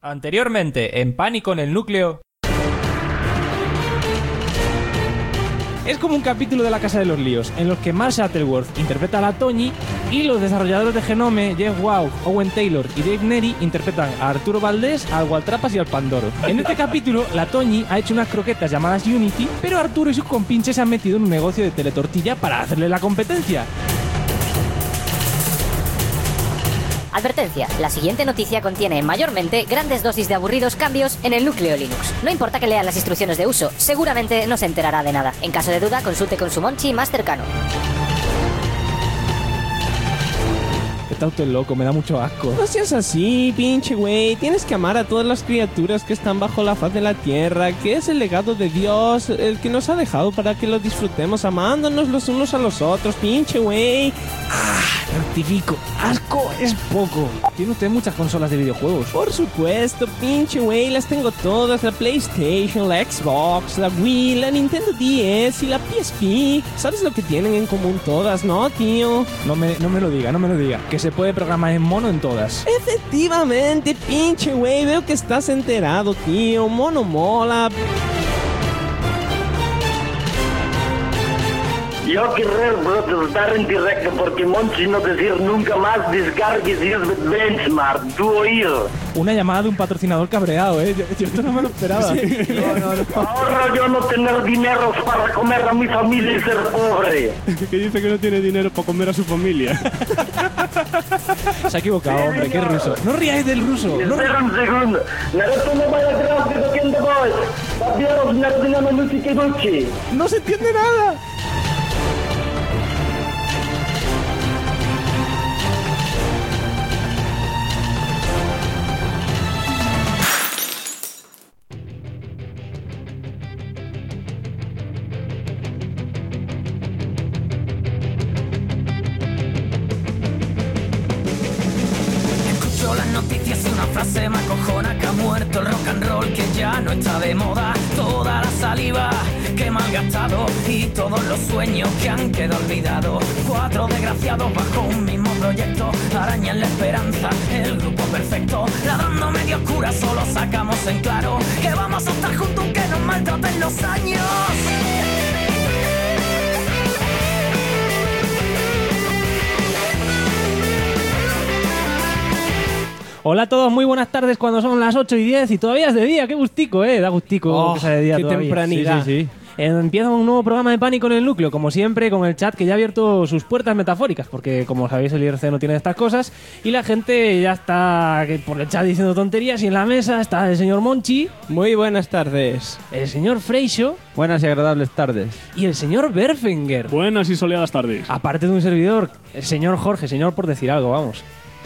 Anteriormente, en Pánico en el Núcleo... Es como un capítulo de La Casa de los Líos, en los que Mark Shuttleworth interpreta a la Toñi y los desarrolladores de Genome, Jeff Waugh, Owen Taylor y Dave Neri interpretan a Arturo Valdés, al Gualtrapas y al Pandoro. En este capítulo, la Toñi ha hecho unas croquetas llamadas Unity, pero Arturo y sus compinches se han metido en un negocio de teletortilla para hacerle la competencia. Advertencia, la siguiente noticia contiene mayormente grandes dosis de aburridos cambios en el núcleo Linux. No importa que lean las instrucciones de uso, seguramente no se enterará de nada. En caso de duda, consulte con su monchi más cercano. Está usted loco, me da mucho asco. No seas así, pinche güey. Tienes que amar a todas las criaturas que están bajo la faz de la tierra, que es el legado de Dios, el que nos ha dejado para que lo disfrutemos amándonos los unos a los otros, pinche güey. Rectifico, asco es poco. Tiene usted muchas consolas de videojuegos. Por supuesto, pinche güey, las tengo todas: la PlayStation, la Xbox, la Wii, la Nintendo DS y la PSP. ¿Sabes lo que tienen en común todas, no, tío? No me lo diga, que se puede programar en mono en todas. Efectivamente, pinche güey, veo que estás enterado, tío. Mono mola. Yo querré protestar en directo porque Monchi no decir nunca más descargues Benchmark, tu oído. Una llamada de un patrocinador cabreado, Yo esto no me lo esperaba. Sí. No. Ahora yo no tener dinero para comer a mi familia y ser pobre. Que dice que no tiene dinero para comer a su familia. Se ha equivocado, hombre, qué ruso. No ríais del ruso. Espera un segundo. Naruto no vaya atrás de lo que anda vos. Papiaros, Nardina, música y dulce. No se entiende nada. Se me acojona que ha muerto el rock and roll, que ya no está de moda. Toda la saliva que me han gastado y todos los sueños que han quedado olvidados. 4 desgraciados bajo un mismo proyecto arañan la esperanza, el grupo perfecto. Ladrando medio oscura solo sacamos en claro que vamos a estar juntos aunque nos maltraten los años. Hola a todos, muy buenas tardes cuando son las 8:10 y todavía es de día. Qué gustico, Da gustico que sea de día qué todavía. tempranidad. Sí. Empieza un nuevo programa de Pánico en el Núcleo, como siempre, con el chat que ya ha abierto sus puertas metafóricas, porque como sabéis el IRC no tiene estas cosas y la gente ya está por el chat diciendo tonterías, y en la mesa está el señor Monchi. Muy buenas tardes. El señor Freixo. Buenas y agradables tardes. Y el señor Berfinger. Buenas y soleadas tardes. Aparte de un servidor, el señor Jorge, señor por decir algo, vamos.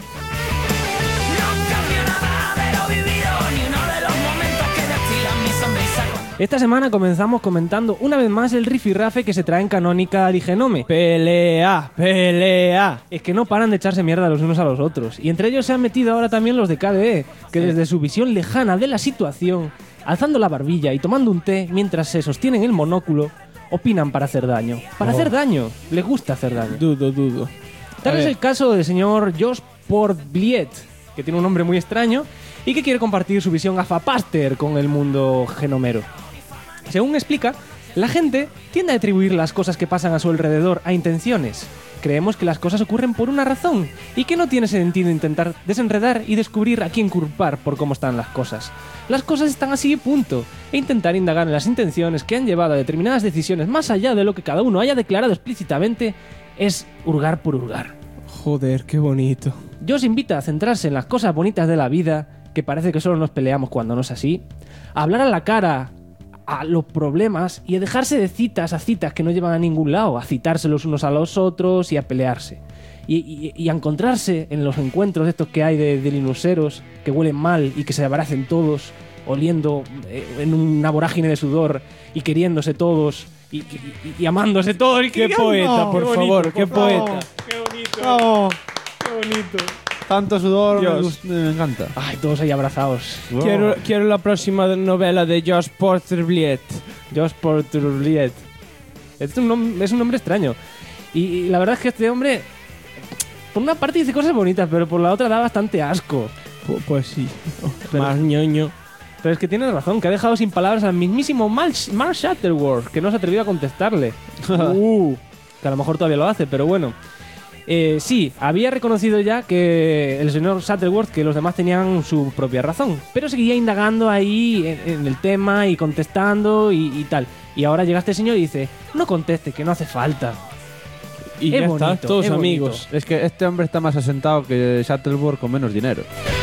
Esta semana comenzamos comentando una vez más el rifirrafe que se trae en Canonical y Genome. Pelea. Es que no paran de echarse mierda los unos a los otros. Y entre ellos se han metido ahora también los de KDE, que desde su visión lejana de la situación, alzando la barbilla y tomando un té mientras se sostienen el monóculo, opinan para hacer daño. Para hacer daño. Les gusta hacer daño. Dudo. Tal es el caso del señor Josh Portbliet, que tiene un nombre muy extraño y que quiere compartir su visión gafapaster con el mundo genomero. Según explica, la gente tiende a atribuir las cosas que pasan a su alrededor a intenciones. Creemos que las cosas ocurren por una razón y que no tiene sentido intentar desenredar y descubrir a quién culpar por cómo están las cosas. Las cosas están así, punto. E intentar indagar en las intenciones que han llevado a determinadas decisiones más allá de lo que cada uno haya declarado explícitamente es hurgar por hurgar. Joder, qué bonito. Yo os invito a centrarse en las cosas bonitas de la vida, que parece que solo nos peleamos cuando no es así, a hablar a la cara a los problemas y a dejarse de citas a citas que no llevan a ningún lado, a citarse los unos a los otros y a pelearse. Y a encontrarse en los encuentros estos que hay de linuxeros que huelen mal y que se abracen todos, oliendo en una vorágine de sudor y queriéndose todos y amándose todos. Qué poeta, por favor, qué poeta. Qué bonito. Oh. Qué bonito. Tanto sudor, Dios. me encanta. Ay, todos ahí abrazados. Quiero la próxima novela de Josh Portbliet. Josh Portbliet. Es un nombre extraño. Y la verdad es que este hombre, por una parte dice cosas bonitas, pero por la otra da bastante asco. Pues sí. Más ñoño. Pero es que tienes razón, que ha dejado sin palabras al mismísimo Mark Shuttleworth, que no se ha atrevido a contestarle. Que a lo mejor todavía lo hace, pero bueno. Sí, había reconocido ya que el señor Shuttleworth, que los demás tenían su propia razón, pero seguía indagando ahí en el tema y contestando y tal. Y ahora llega este señor y dice, no conteste, que no hace falta. Y Es ya bonito, está, todos es amigos. Es que este hombre está más asentado que Shuttleworth con menos dinero.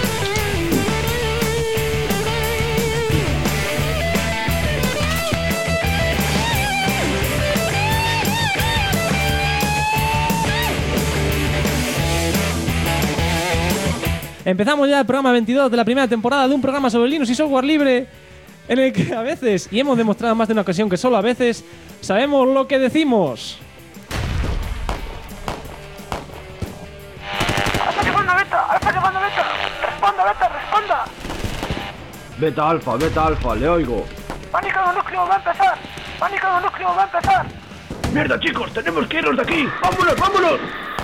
Empezamos ya el programa 22 de la primera temporada de un programa sobre Linux y software libre, en el que a veces, y hemos demostrado más de una ocasión que solo a veces, sabemos lo que decimos. ¡Alfa llamando beta! ¡Alfa llamando beta! ¡Responda, beta, responda! Beta alfa, le oigo. ¡Pánico de núcleo va a empezar! ¡Pánico de núcleo va a empezar! Mierda, chicos, tenemos que irnos de aquí. ¡Vámonos, vámonos!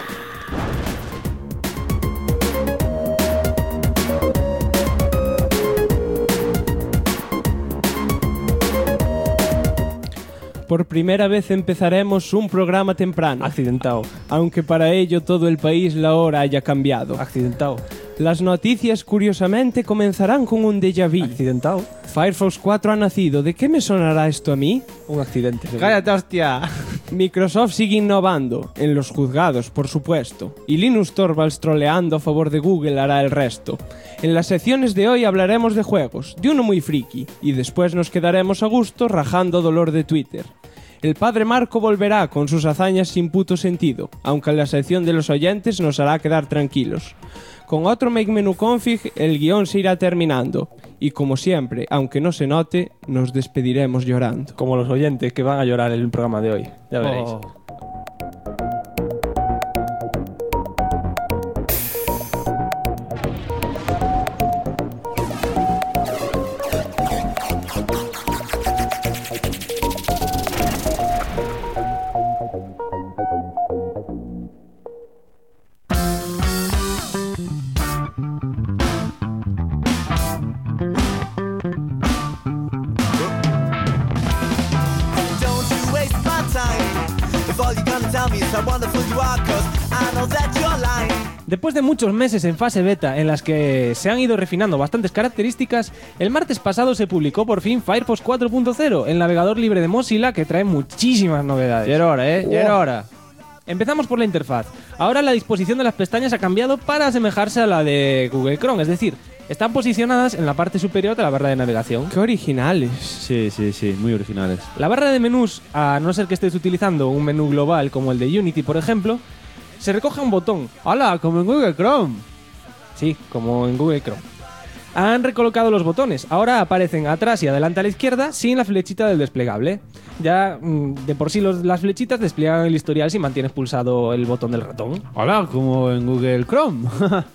Por primera vez empezaremos un programa temprano, Accidentado, aunque para ello todo el país la hora haya cambiado. accidentado, Las noticias curiosamente comenzarán con un déjà vu. accidentado. Firefox 4 ha nacido. ¿De qué me sonará esto a mí? Un accidente. seguro. ¡Cállate, hostia! Microsoft sigue innovando, en los juzgados, por supuesto, y Linus Torvalds troleando a favor de Google hará el resto. En las secciones de hoy hablaremos de juegos, de uno muy friki, y después nos quedaremos a gusto rajando dolor de Twitter. El padre Marco volverá con sus hazañas sin puto sentido, aunque la sección de los oyentes nos hará quedar tranquilos. Con otro Make Menu Config el guión se irá terminando, y como siempre, aunque no se note, nos despediremos llorando. Como los oyentes que van a llorar en el programa de hoy. Ya veréis. Oh. Don't you waste my time. If all you're gonna tell me is how wonderful you are, 'cause I know that you're lying. Después de muchos meses en fase beta en las que se han ido refinando bastantes características, el martes pasado se publicó por fin Firefox 4.0, el navegador libre de Mozilla que trae muchísimas novedades. Ya era hora, ya era hora. Empezamos por la interfaz. Ahora la disposición de las pestañas ha cambiado para asemejarse a la de Google Chrome, es decir, están posicionadas en la parte superior de la barra de navegación. ¡Qué originales! Sí, muy originales. La barra de menús, a no ser que estés utilizando un menú global como el de Unity, por ejemplo, se recoge un botón. ¡Hala! Como en Google Chrome. Sí, como en Google Chrome. Han recolocado los botones. Ahora aparecen atrás y adelante a la izquierda sin la flechita del desplegable. Ya de por sí las flechitas despliegan el historial si mantienes pulsado el botón del ratón. ¡Hala! Como en Google Chrome.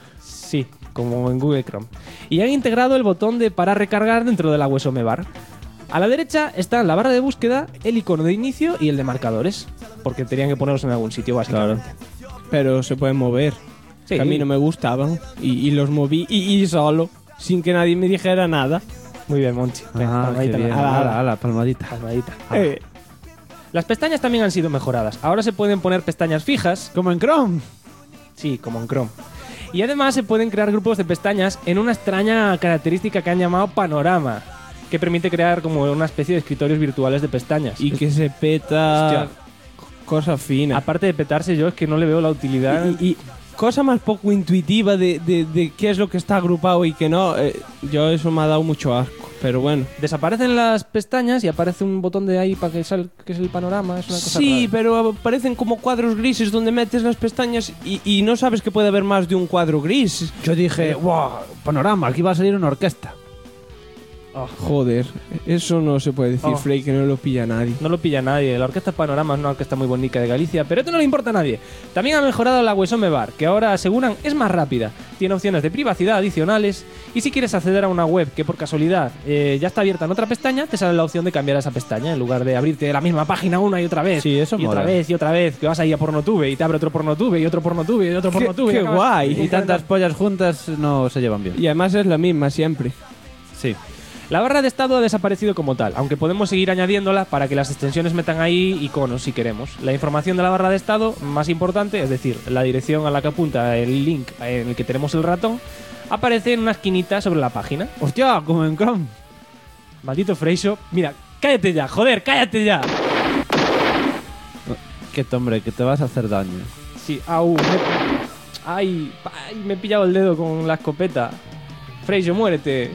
Sí, como en Google Chrome. Y han integrado el botón de para recargar dentro de la USM Bar. A la derecha está en la barra de búsqueda el icono de inicio y el de marcadores, porque tenían que ponerlos en algún sitio básicamente. Pero se pueden mover. Sí. Que a mí no me gustaban. Y los moví y solo, sin que nadie me dijera nada. Muy bien, Monchi. Venga, Ah, palmadita qué en bien. la- ¡Hala, palmadita! palmadita. Eh, Las pestañas también han sido mejoradas. Ahora se pueden poner pestañas fijas. Como en Chrome. Sí, como en Chrome. Y además se pueden crear grupos de pestañas en una extraña característica que han llamado panorama, que permite crear como una especie de escritorios virtuales de pestañas. y que se peta... Hostia. Cosa fina. Aparte de petarse, yo es que no le veo la utilidad. Y cosa más poco intuitiva de qué es lo que está agrupado y qué no. Yo eso me ha dado mucho asco. Pero bueno. Desaparecen las pestañas y aparece un botón de ahí para que salga, que es el panorama. Es una cosa Sí, rara. pero aparecen como cuadros grises donde metes las pestañas y no sabes que puede haber más de un cuadro gris. Yo dije, wow, panorama, aquí va a salir una orquesta. Joder, eso no se puede decir, Frey, que no lo pilla nadie. No lo pilla nadie. La Orquesta Panorama es una orquesta muy bonita de Galicia, pero esto no le importa a nadie. También ha mejorado la Wesome Bar, que ahora aseguran es más rápida. Tiene opciones de privacidad adicionales. Y si quieres acceder a una web que por casualidad ya está abierta en otra pestaña, te sale la opción de cambiar a esa pestaña en lugar de abrirte la misma página una y otra vez. Sí, eso y otra mola. vez y otra vez. Que vas ahí a Pornotube y te abre otro Pornotube y otro Pornotube y otro Pornotube. ¡Qué y acabas- guay! Y tantas pollas juntas no se llevan bien. Y además es la misma siempre. Sí. La barra de estado ha desaparecido como tal, aunque podemos seguir añadiéndola para que las extensiones metan ahí iconos si queremos. La información de la barra de estado más importante, es decir, la dirección a la que apunta el link en el que tenemos el ratón, aparece en una esquinita sobre la página. ¡Hostia! Como en Chrome. Maldito Freixo. Mira, cállate ya, joder, cállate ya. Que hombre, que te vas a hacer daño. Sí, ay, me he pillado el dedo con la escopeta. Freixo, muérete.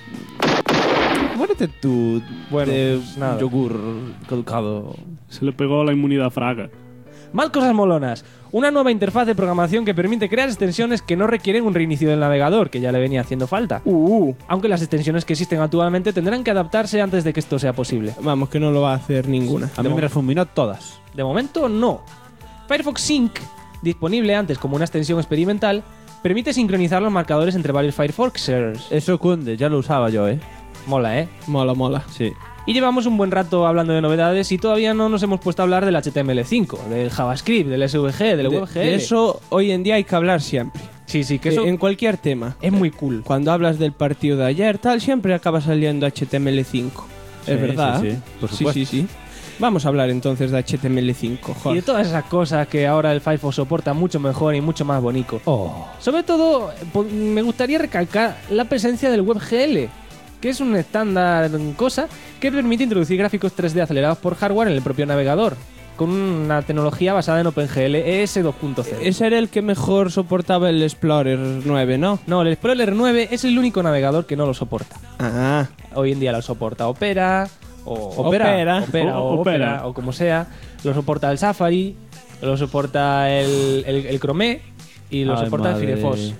Muérete tú. Bueno, de pues nada. yogur caducado. Se le pegó la inmunidad a Fraga. Más cosas molonas. Una nueva interfaz de programación que permite crear extensiones que no requieren un reinicio del navegador, que ya le venía haciendo falta. Aunque las extensiones que existen actualmente tendrán que adaptarse antes de que esto sea posible. Vamos, que no lo va a hacer ninguna. A mí me refuminó todas. De momento, no. Firefox Sync, disponible antes como una extensión experimental, permite sincronizar los marcadores entre varios Firefoxers. Eso cunde, ya lo usaba yo, Mola, ¿eh? Mola, mola. Sí. Y llevamos un buen rato hablando de novedades y todavía no nos hemos puesto a hablar del HTML5, del JavaScript, del SVG, del WebGL. De eso hoy en día hay que hablar siempre. Sí, que eso En cualquier tema. es muy cool. Cuando hablas del partido de ayer, tal, siempre acaba saliendo HTML5. Es verdad. Sí, sí, por Sí, supuesto. sí. Vamos a hablar entonces de HTML5, Y de joder. todas esas cosas que ahora el Firefox soporta mucho mejor y mucho más bonito. Sobre todo, me gustaría recalcar la presencia del WebGL, que es un estándar cosa que permite introducir gráficos 3D acelerados por hardware en el propio navegador, con una tecnología basada en OpenGL ES 2.0. Ese era el que mejor soportaba el Explorer 9, ¿no? No, el Explorer 9 es el único navegador que no lo soporta. Ah, Hoy en día lo soporta Opera, o Opera. Opera, o como sea. Lo soporta el Safari, lo soporta el Chrome y lo Ay, soporta madre. el Firefox.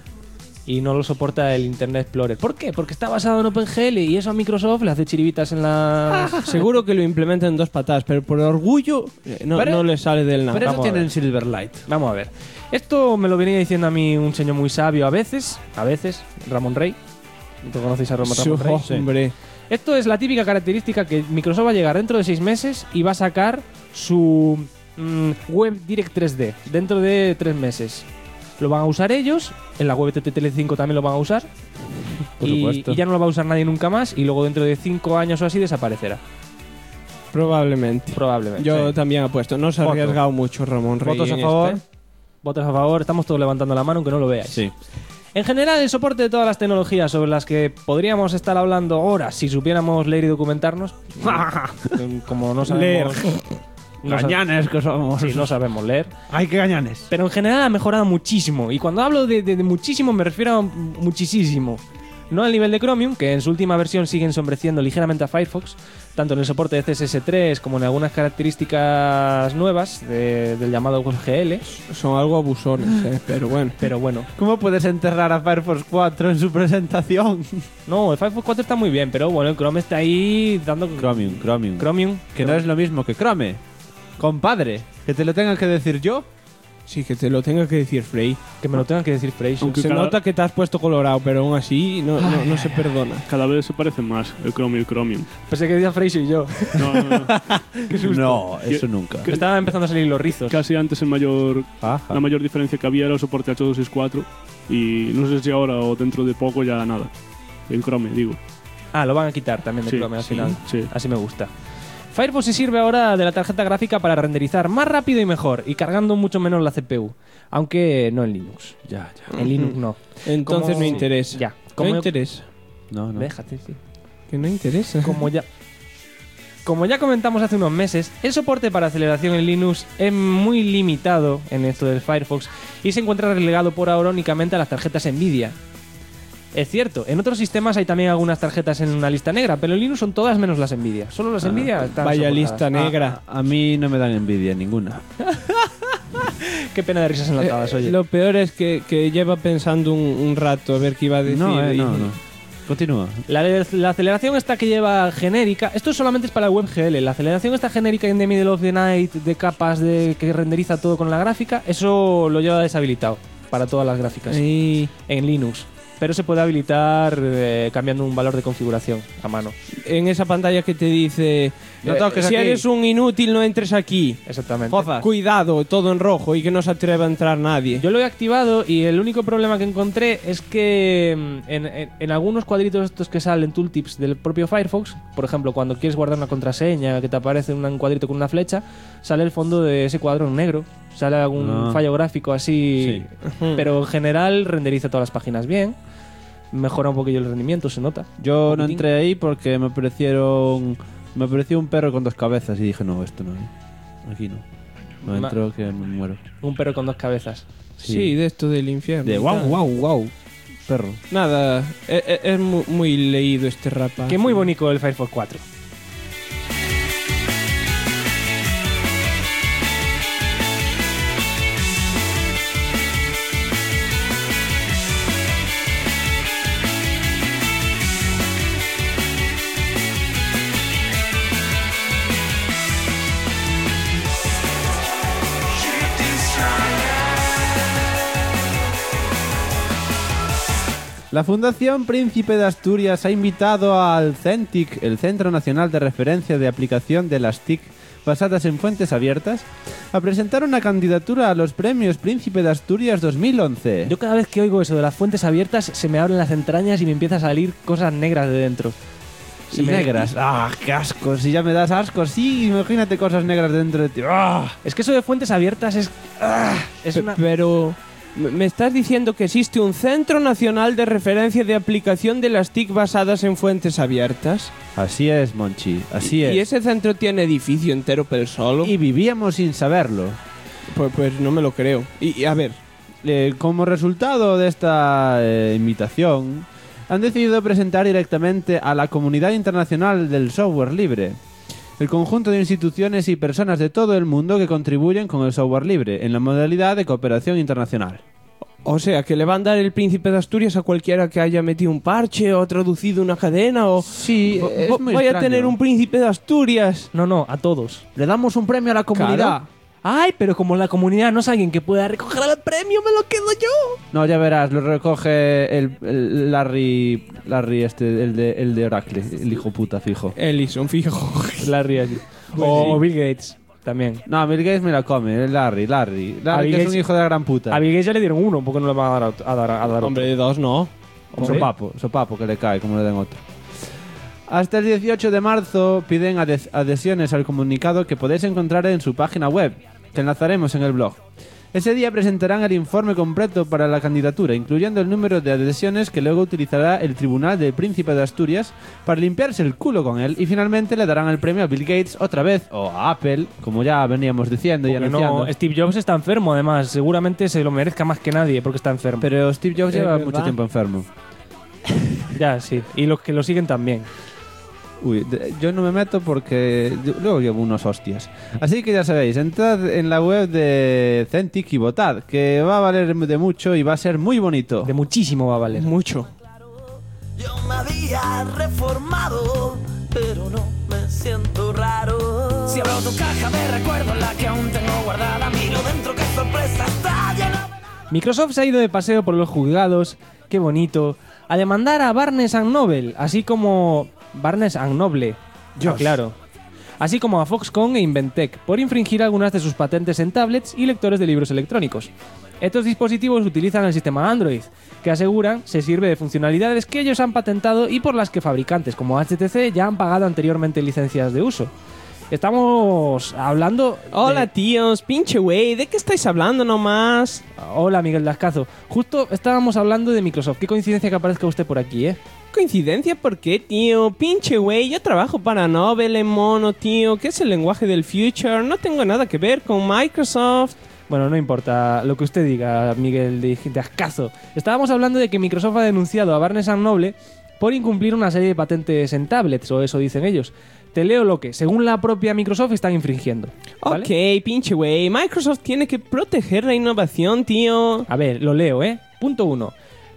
Y no lo soporta el Internet Explorer. ¿Por qué? Porque está basado en OpenGL y eso a Microsoft le hace chiribitas en la... seguro que lo implementan en dos patadas, pero por orgullo no le sale del nada. Pero eso Vamos a tiene ver. el Silverlight. Vamos a ver. Esto me lo venía diciendo a mí un señor muy sabio a veces, Ramón Rey. ¿Tú conocéis a Ramón Rey? Sí, hombre. Esto es la típica característica que Microsoft va a llegar dentro de 6 meses y va a sacar su Web Direct 3D dentro de 3 meses. Lo van a usar ellos, en la web TTL5 también lo van a usar. Por y supuesto. ya no lo va a usar nadie nunca más y luego dentro de 5 años o así desaparecerá. Probablemente. Probablemente. Yo Sí. también apuesto. No se ha Voto. arriesgado mucho Ramón Rey. ¿Votos a en favor? este. Votos a favor, estamos todos levantando la mano aunque no lo veáis. Sí. En general, el soporte de todas las tecnologías sobre las que podríamos estar hablando horas si supiéramos leer y documentarnos, como no sabemos... Gañanes que somos. Sí, no sabemos leer. ¡Ay, qué gañanes! Pero en general ha mejorado muchísimo. Y cuando hablo de muchísimo me refiero a muchísimo. No al nivel de Chromium, que en su última versión sigue ensombreciendo ligeramente a Firefox, tanto en el soporte de CSS3 como en algunas características nuevas del llamado WebGL. Son algo abusones, pero bueno. Pero bueno, ¿Cómo puedes enterrar a Firefox 4 en su presentación? no, el Firefox 4 está muy bien, pero bueno, el Chrome está ahí dando... Chromium. Que no es lo mismo que Chrome. Compadre, que te lo tenga que decir yo. Sí, que te lo tenga que decir Frey. Que me lo tenga que decir Freixo. Aunque Se cada- nota que te has puesto colorado, pero aún así no se perdona. Cada vez se parecen más el Chrome y el Chromium. Pensé que decía Freixo y yo. No, no, no. No, eso nunca. Que estaban empezando a salir los rizos. Casi antes la mayor diferencia que había era el soporte H264 y no sé si ahora o dentro de poco ya nada. En Chrome, digo. Ah, lo van a quitar también de Sí, Chrome al sí, final. sí. Así me gusta. Firefox se sirve ahora de la tarjeta gráfica para renderizar más rápido y mejor, y cargando mucho menos la CPU. Aunque no en Linux. Ya. En Linux no. Entonces Como- no interesa. Ya. No Como, interesa. No. déjate, sí. Que no interesa. Como ya comentamos hace unos meses, el soporte para aceleración en Linux es muy limitado en esto del Firefox y se encuentra relegado por ahora únicamente a las tarjetas Nvidia. Es cierto, en otros sistemas hay también algunas tarjetas en una lista negra, pero en Linux son todas menos las Nvidia. Solo las Nvidia están Vaya soportadas. lista negra. A mí no me dan envidia ninguna. Qué pena de risas enlatadas, oye. Lo peor es que lleva pensando un rato a ver qué iba a decir. No, y- no. Continúa. La aceleración esta que lleva genérica, esto solamente es para la WebGL, la aceleración esta genérica en The Middle of the Night de capas que renderiza todo con la gráfica, eso lo lleva deshabilitado para todas las gráficas en Linux. Pero se puede habilitar cambiando un valor de configuración a mano. En esa pantalla que te dice no toques si aquí. eres un inútil no entres aquí. Exactamente. Fozas. Cuidado, todo en rojo y que no se atreva a entrar nadie. Yo lo he activado y el único problema que encontré es que en algunos cuadritos estos que salen tooltips del propio Firefox, por ejemplo, cuando quieres guardar una contraseña que te aparece un cuadrito con una flecha, sale el fondo de ese cuadro en negro. Sale algún fallo gráfico así, pero en general renderiza todas las páginas bien. Mejora un poquillo el rendimiento, se nota. Yo no entré ahí porque me apareció un perro con 2 cabezas y dije, no, esto no. Aquí no. No entro que me muero. Un perro con 2 cabezas. Sí, de esto del infierno. De wow. Perro. Nada, es muy leído este rapaz. Que muy bonito el Firefox 4. La Fundación Príncipe de Asturias ha invitado al CENTIC, el Centro Nacional de Referencia de Aplicación de las TIC basadas en fuentes abiertas, a presentar una candidatura a los premios Príncipe de Asturias 2011. Yo cada vez que oigo eso de las fuentes abiertas se me abren las entrañas y me empieza a salir cosas negras de dentro. Negras. ¡Ah, qué asco! Si ya me das asco, sí, imagínate cosas negras dentro de ti. ¡Ah! Es que eso de fuentes abiertas es... Pero... ¿Me estás diciendo que existe un Centro Nacional de Referencia de Aplicación de las TIC basadas en fuentes abiertas? Así es, Monchi, así es. ¿Y ese centro tiene edificio entero pero solo? Y vivíamos sin saberlo. Pues no me lo creo. Y a ver... como resultado de esta invitación, han decidido presentar directamente a la comunidad internacional del software libre. El conjunto de instituciones y personas de todo el mundo que contribuyen con el software libre en la modalidad de cooperación internacional. O sea, que le van a dar el Príncipe de Asturias a cualquiera que haya metido un parche o traducido una cadena o... Sí, es muy voy extraño. a tener un Príncipe de Asturias. No, a todos. Le damos un premio a la comunidad. Claro. Ay, pero como la comunidad no es alguien que pueda recoger el premio, me lo quedo yo. No, ya verás, lo recoge el Larry el de Oracle, el hijo puta, fijo. Ellison, fijo. Larry allí. O Bill Gates también. No, Bill Gates me la come, el Larry, Bill que es Gates- un hijo de la gran puta. A Bill Gates ya le dieron uno, porque no le van a dar otro. Hombre, de 2 no. Hombre. Sopapo que le cae, como le den otro. Hasta el 18 de marzo piden adhesiones al comunicado que podéis encontrar en su página web, que enlazaremos en el blog. Ese día presentarán el informe completo para la candidatura, incluyendo el número de adhesiones que luego utilizará el Tribunal del Príncipe de Asturias para limpiarse el culo con él, y finalmente le darán el premio a Bill Gates otra vez, o a Apple, como ya veníamos diciendo y Porque anunciando. no, Steve Jobs está enfermo, además. Seguramente se lo merezca más que nadie porque está enfermo. Pero Steve Jobs Es lleva verdad. mucho tiempo enfermo. Ya, sí. Y los que lo siguen también. Uy, yo no me meto porque luego llevo unos hostias. Así que ya sabéis, entrad en la web de Centik y votad, que va a valer de mucho y va a ser muy bonito. De muchísimo va a valer. Mucho. Yo me había reformado, pero no me siento raro. Si abro tu caja de recuerdos, la que aún tengo guardada, miro dentro, qué sorpresa está llena. Microsoft se ha ido de paseo por los juzgados, qué bonito, a demandar a Barnes & Noble, así como... Barnes & Noble, claro. Así como a Foxconn e Inventec, por infringir algunas de sus patentes en tablets y lectores de libros electrónicos. Estos dispositivos utilizan el sistema Android, que aseguran se sirve de funcionalidades que ellos han patentado y por las que fabricantes como HTC ya han pagado anteriormente licencias de uso. Estamos hablando... Hola, tíos, pinche güey, ¿de qué estáis hablando nomás? Hola, Miguel Lascazo. Justo estábamos hablando de Microsoft. Qué coincidencia que aparezca usted por aquí, ¿eh? ¿Coincidencia? ¿Por qué, tío? Pinche güey, yo trabajo para Nobel en mono, tío, que es el lenguaje del future. No tengo nada que ver con Microsoft. Bueno, no importa lo que usted diga, Miguel de Ascazo. Estábamos hablando de que Microsoft ha denunciado a Barnes & Noble por incumplir una serie de patentes en tablets, o eso dicen ellos. Te leo lo que, según la propia Microsoft, están infringiendo. ¿Vale? Ok, pinche güey, Microsoft tiene que proteger la innovación, tío. A ver, lo leo, ¿eh? Punto 1.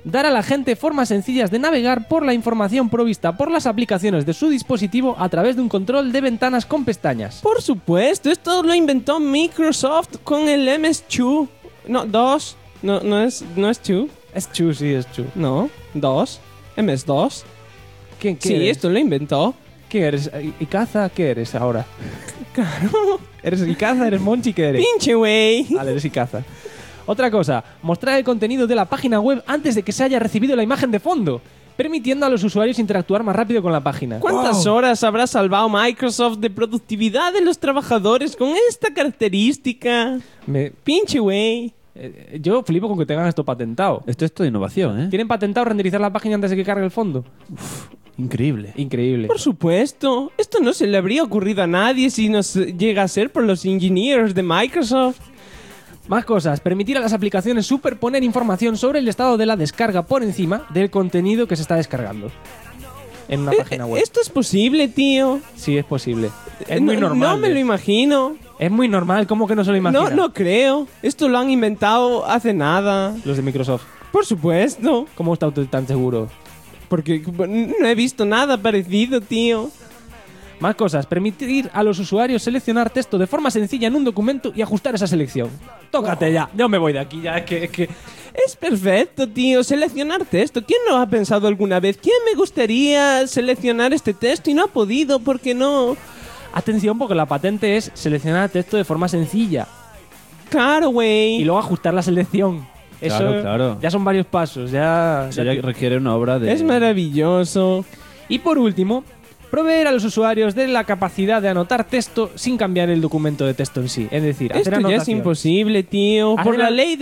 dar a la gente formas sencillas de navegar por la información provista por las aplicaciones de su dispositivo a través de un control de ventanas con pestañas. Por supuesto, esto lo inventó Microsoft con el MS2. No, 2. No es 2. Es Chu, sí, es Chu. No, 2. MS2. ¿Qué Sí, eres? esto lo inventó. ¿Qué eres? ¿Icaza? ¿Qué eres ahora? Claro. ¿Eres Icaza? ¿Eres Monchi? ¿Qué eres? Pinche güey. Vale, eres Icaza. Otra cosa, mostrar el contenido de la página web antes de que se haya recibido la imagen de fondo, permitiendo a los usuarios interactuar más rápido con la página. ¿Cuántas horas habrá salvado Microsoft de productividad de los trabajadores con esta característica? Pinche güey. Yo flipo con que tengan esto patentado. Esto es toda innovación, ¿eh? ¿Tienen patentado renderizar la página antes de que cargue el fondo? Increíble. Increíble. Por supuesto. Esto no se le habría ocurrido a nadie si no llega a ser por los ingenieros de Microsoft. Más cosas. Permitir a las aplicaciones superponer información sobre el estado de la descarga por encima del contenido que se está descargando en una página web. ¿Esto es posible, tío? Sí, es posible. Es muy normal. No me lo imagino. Es muy normal. ¿Cómo que no se lo imagina? No creo. Esto lo han inventado hace nada. Los de Microsoft. Por supuesto. ¿Cómo está usted tan seguro? Porque no he visto nada parecido, tío. Más cosas. Permitir a los usuarios seleccionar texto de forma sencilla en un documento y ajustar esa selección. Tócate ya. Yo me voy de aquí ya. Es que... Es perfecto, tío. Seleccionar texto. ¿Quién no ha pensado alguna vez? ¿Quién me gustaría seleccionar este texto y no ha podido? ¿Por qué no? Atención, porque la patente es seleccionar texto de forma sencilla. Claro, güey. Y luego ajustar la selección. Eso Claro. ya son varios pasos. Ya requiere una obra de... Es maravilloso. Y por último, proveer a los usuarios de la capacidad de anotar texto sin cambiar el documento de texto en sí. Es decir, hacer Esto ya es anotaciones. imposible, tío. Por la ley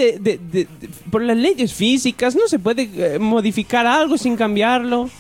por las leyes físicas no se puede modificar algo sin cambiarlo.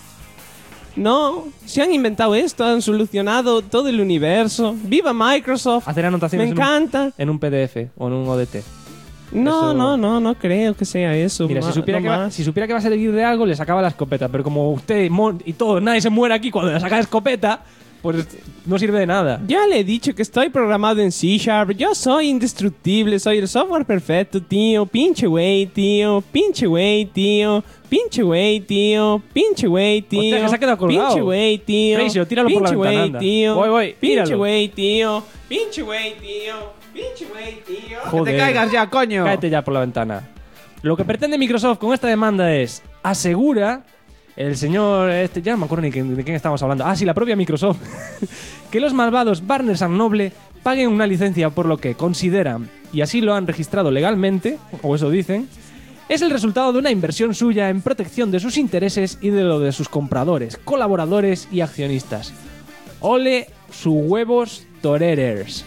No, se han inventado esto, han solucionado todo el universo. ¡Viva Microsoft! Hacer anotaciones Me encanta. en un PDF o en un ODT. No, Eso- no creo que sea eso. Mira, si supiera, no que va, más. si supiera que va a servir de algo, le sacaba la escopeta. Pero como usted y todo, nadie se muere aquí cuando le saca la escopeta, pues no sirve de nada. Ya le he dicho que estoy programado en C#. Yo soy indestructible, soy el software perfecto, tío. Pinche güey, tío. Pinche güey, tío. Pinche güey, tío. Pinche güey, tío. Hostia, que se ha quedado colgado. Pinche güey, tío. Frasio, tíralo por la Pinche ventana, güey, anda. tío. Voy, Pinche tíralo. güey, tío. Pinche güey, tío. Pinche güey, tío. Joder. ¡Que te caigas ya, coño! Cáete ya por la ventana. Lo que pretende Microsoft con esta demanda es asegura el señor ya no me acuerdo ni de quién estamos hablando. Ah, sí, la propia Microsoft. Que los malvados Barnes & Noble paguen una licencia por lo que consideran, y así lo han registrado legalmente, o eso dicen, es el resultado de una inversión suya en protección de sus intereses y de lo de sus compradores, colaboradores y accionistas. Ole sus huevos toreros.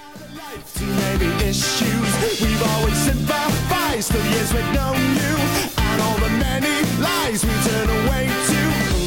Maybe issues we've always sympathized for years we've known you and all the many lies we turn away to.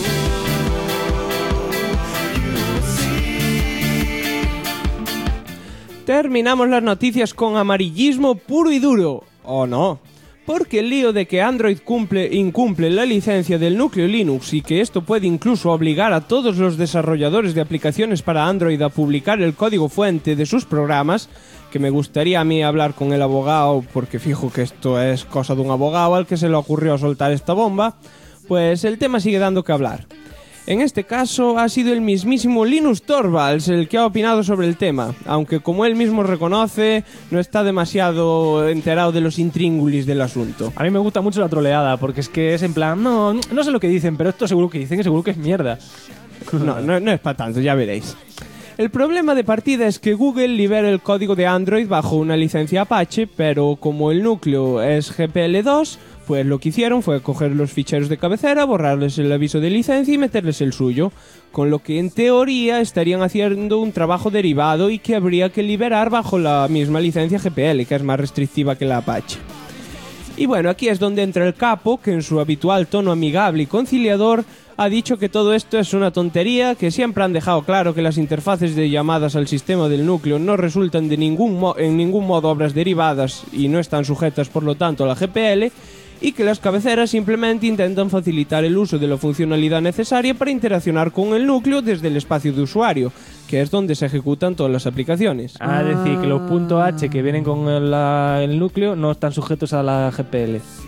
You see. Terminamos las noticias con amarillismo puro y duro. ¿O no? Porque el lío de que Android incumple la licencia del núcleo Linux y que esto puede incluso obligar a todos los desarrolladores de aplicaciones para Android a publicar el código fuente de sus programas, que me gustaría a mí hablar con el abogado, porque fijo que esto es cosa de un abogado al que se le ocurrió soltar esta bomba, pues el tema sigue dando que hablar. En este caso ha sido el mismísimo Linus Torvalds el que ha opinado sobre el tema, aunque como él mismo reconoce, no está demasiado enterado de los intríngulis del asunto. A mí me gusta mucho la troleada, porque es que es en plan, no sé lo que dicen, pero esto seguro que dicen, seguro que es mierda. No es para tanto, ya veréis. El problema de partida es que Google libera el código de Android bajo una licencia Apache, pero como el núcleo es GPL2, pues lo que hicieron fue coger los ficheros de cabecera, borrarles el aviso de licencia y meterles el suyo, con lo que en teoría estarían haciendo un trabajo derivado y que habría que liberar bajo la misma licencia GPL, que es más restrictiva que la Apache. Y bueno, aquí es donde entra el capo, que en su habitual tono amigable y conciliador ha dicho que todo esto es una tontería, que siempre han dejado claro que las interfaces de llamadas al sistema del núcleo no resultan de en ningún modo obras derivadas y no están sujetas por lo tanto a la GPL, y que las cabeceras simplemente intentan facilitar el uso de la funcionalidad necesaria para interaccionar con el núcleo desde el espacio de usuario, que es donde se ejecutan todas las aplicaciones. Es decir, que los .h que vienen con el núcleo no están sujetos a la GPL.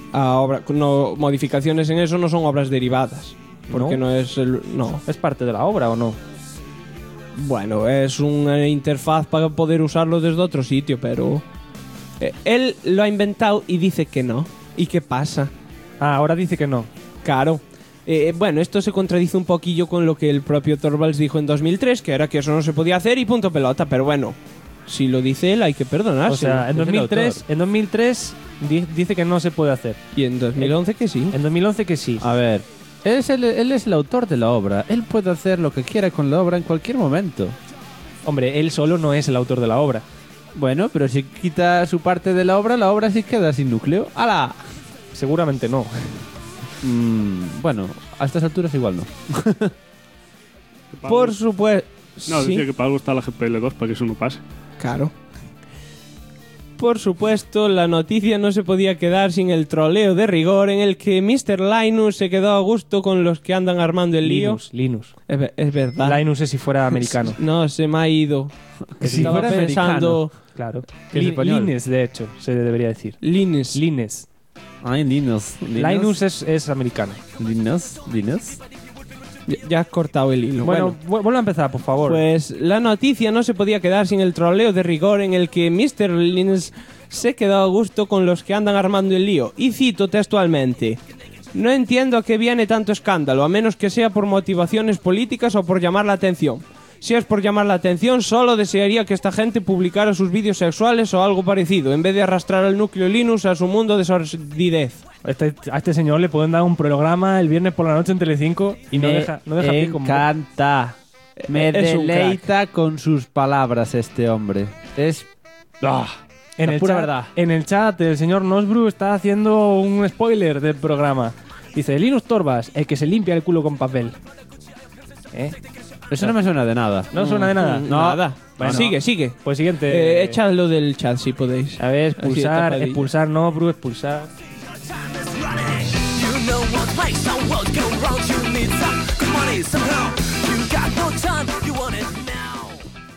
Modificaciones en eso no son obras derivadas. Porque no es no. ¿Es parte de la obra o no? Bueno, es una interfaz para poder usarlo desde otro sitio, pero él lo ha inventado y dice que no. ¿Y qué pasa? Ahora dice que no. Claro. Bueno, esto se contradice un poquillo con lo que el propio Torvalds dijo en 2003, que era que eso no se podía hacer y punto pelota, pero bueno, si lo dice él hay que perdonarse. O sea, en 2003 dice que no se puede hacer. Y en 2011 que sí. En 2011 que sí. A ver, él es el autor de la obra. Él puede hacer lo que quiera con la obra en cualquier momento. Hombre, él solo no es el autor de la obra. Bueno, pero si quita su parte de la obra sí queda sin núcleo. ¡Hala! Seguramente no. Bueno, a estas alturas igual no. Por supuesto. No, sí. decía que para algo está la GPL2, para que eso no pase. Claro. Por supuesto, la noticia no se podía quedar sin el troleo de rigor en el que Mr. Linus se quedó a gusto con los que andan armando el lío. Linus. Es verdad. Linus es si fuera americano. No, se me ha ido. Que si Estaba fuera pensando... Claro. Que es español. Linus, de hecho, se debería decir. Linus. Ay, Linus. Linus es americano. Linus. Ya has cortado el hilo. Bueno, vuelve a empezar, por favor. Pues la noticia no se podía quedar sin el troleo de rigor en el que Mr. Linus se quedó a gusto con los que andan armando el lío. Y cito textualmente: no entiendo a qué viene tanto escándalo, a menos que sea por motivaciones políticas o por llamar la atención. Si es por llamar la atención, solo desearía que esta gente publicara sus vídeos sexuales o algo parecido, en vez de arrastrar al núcleo Linux a su mundo de sordidez. A este señor le pueden dar un programa el viernes por la noche en Telecinco y no deja Me pie como... encanta. Me Es un deleita con sus palabras este hombre. Es... En el pura chat, verdad. En el chat, el señor Nosbru está haciendo un spoiler del programa. Dice, Linus Torvalds, el que se limpia el culo con papel. Eso no me suena de nada. ¿No suena de nada? No. Nada. Bueno, sigue. Pues siguiente. Échalo del chat si podéis. A ver, expulsar, Así de expulsar, Nosbru, expulsar. You know what makes the world go round. You need some good money somehow. You got no time, you want it now.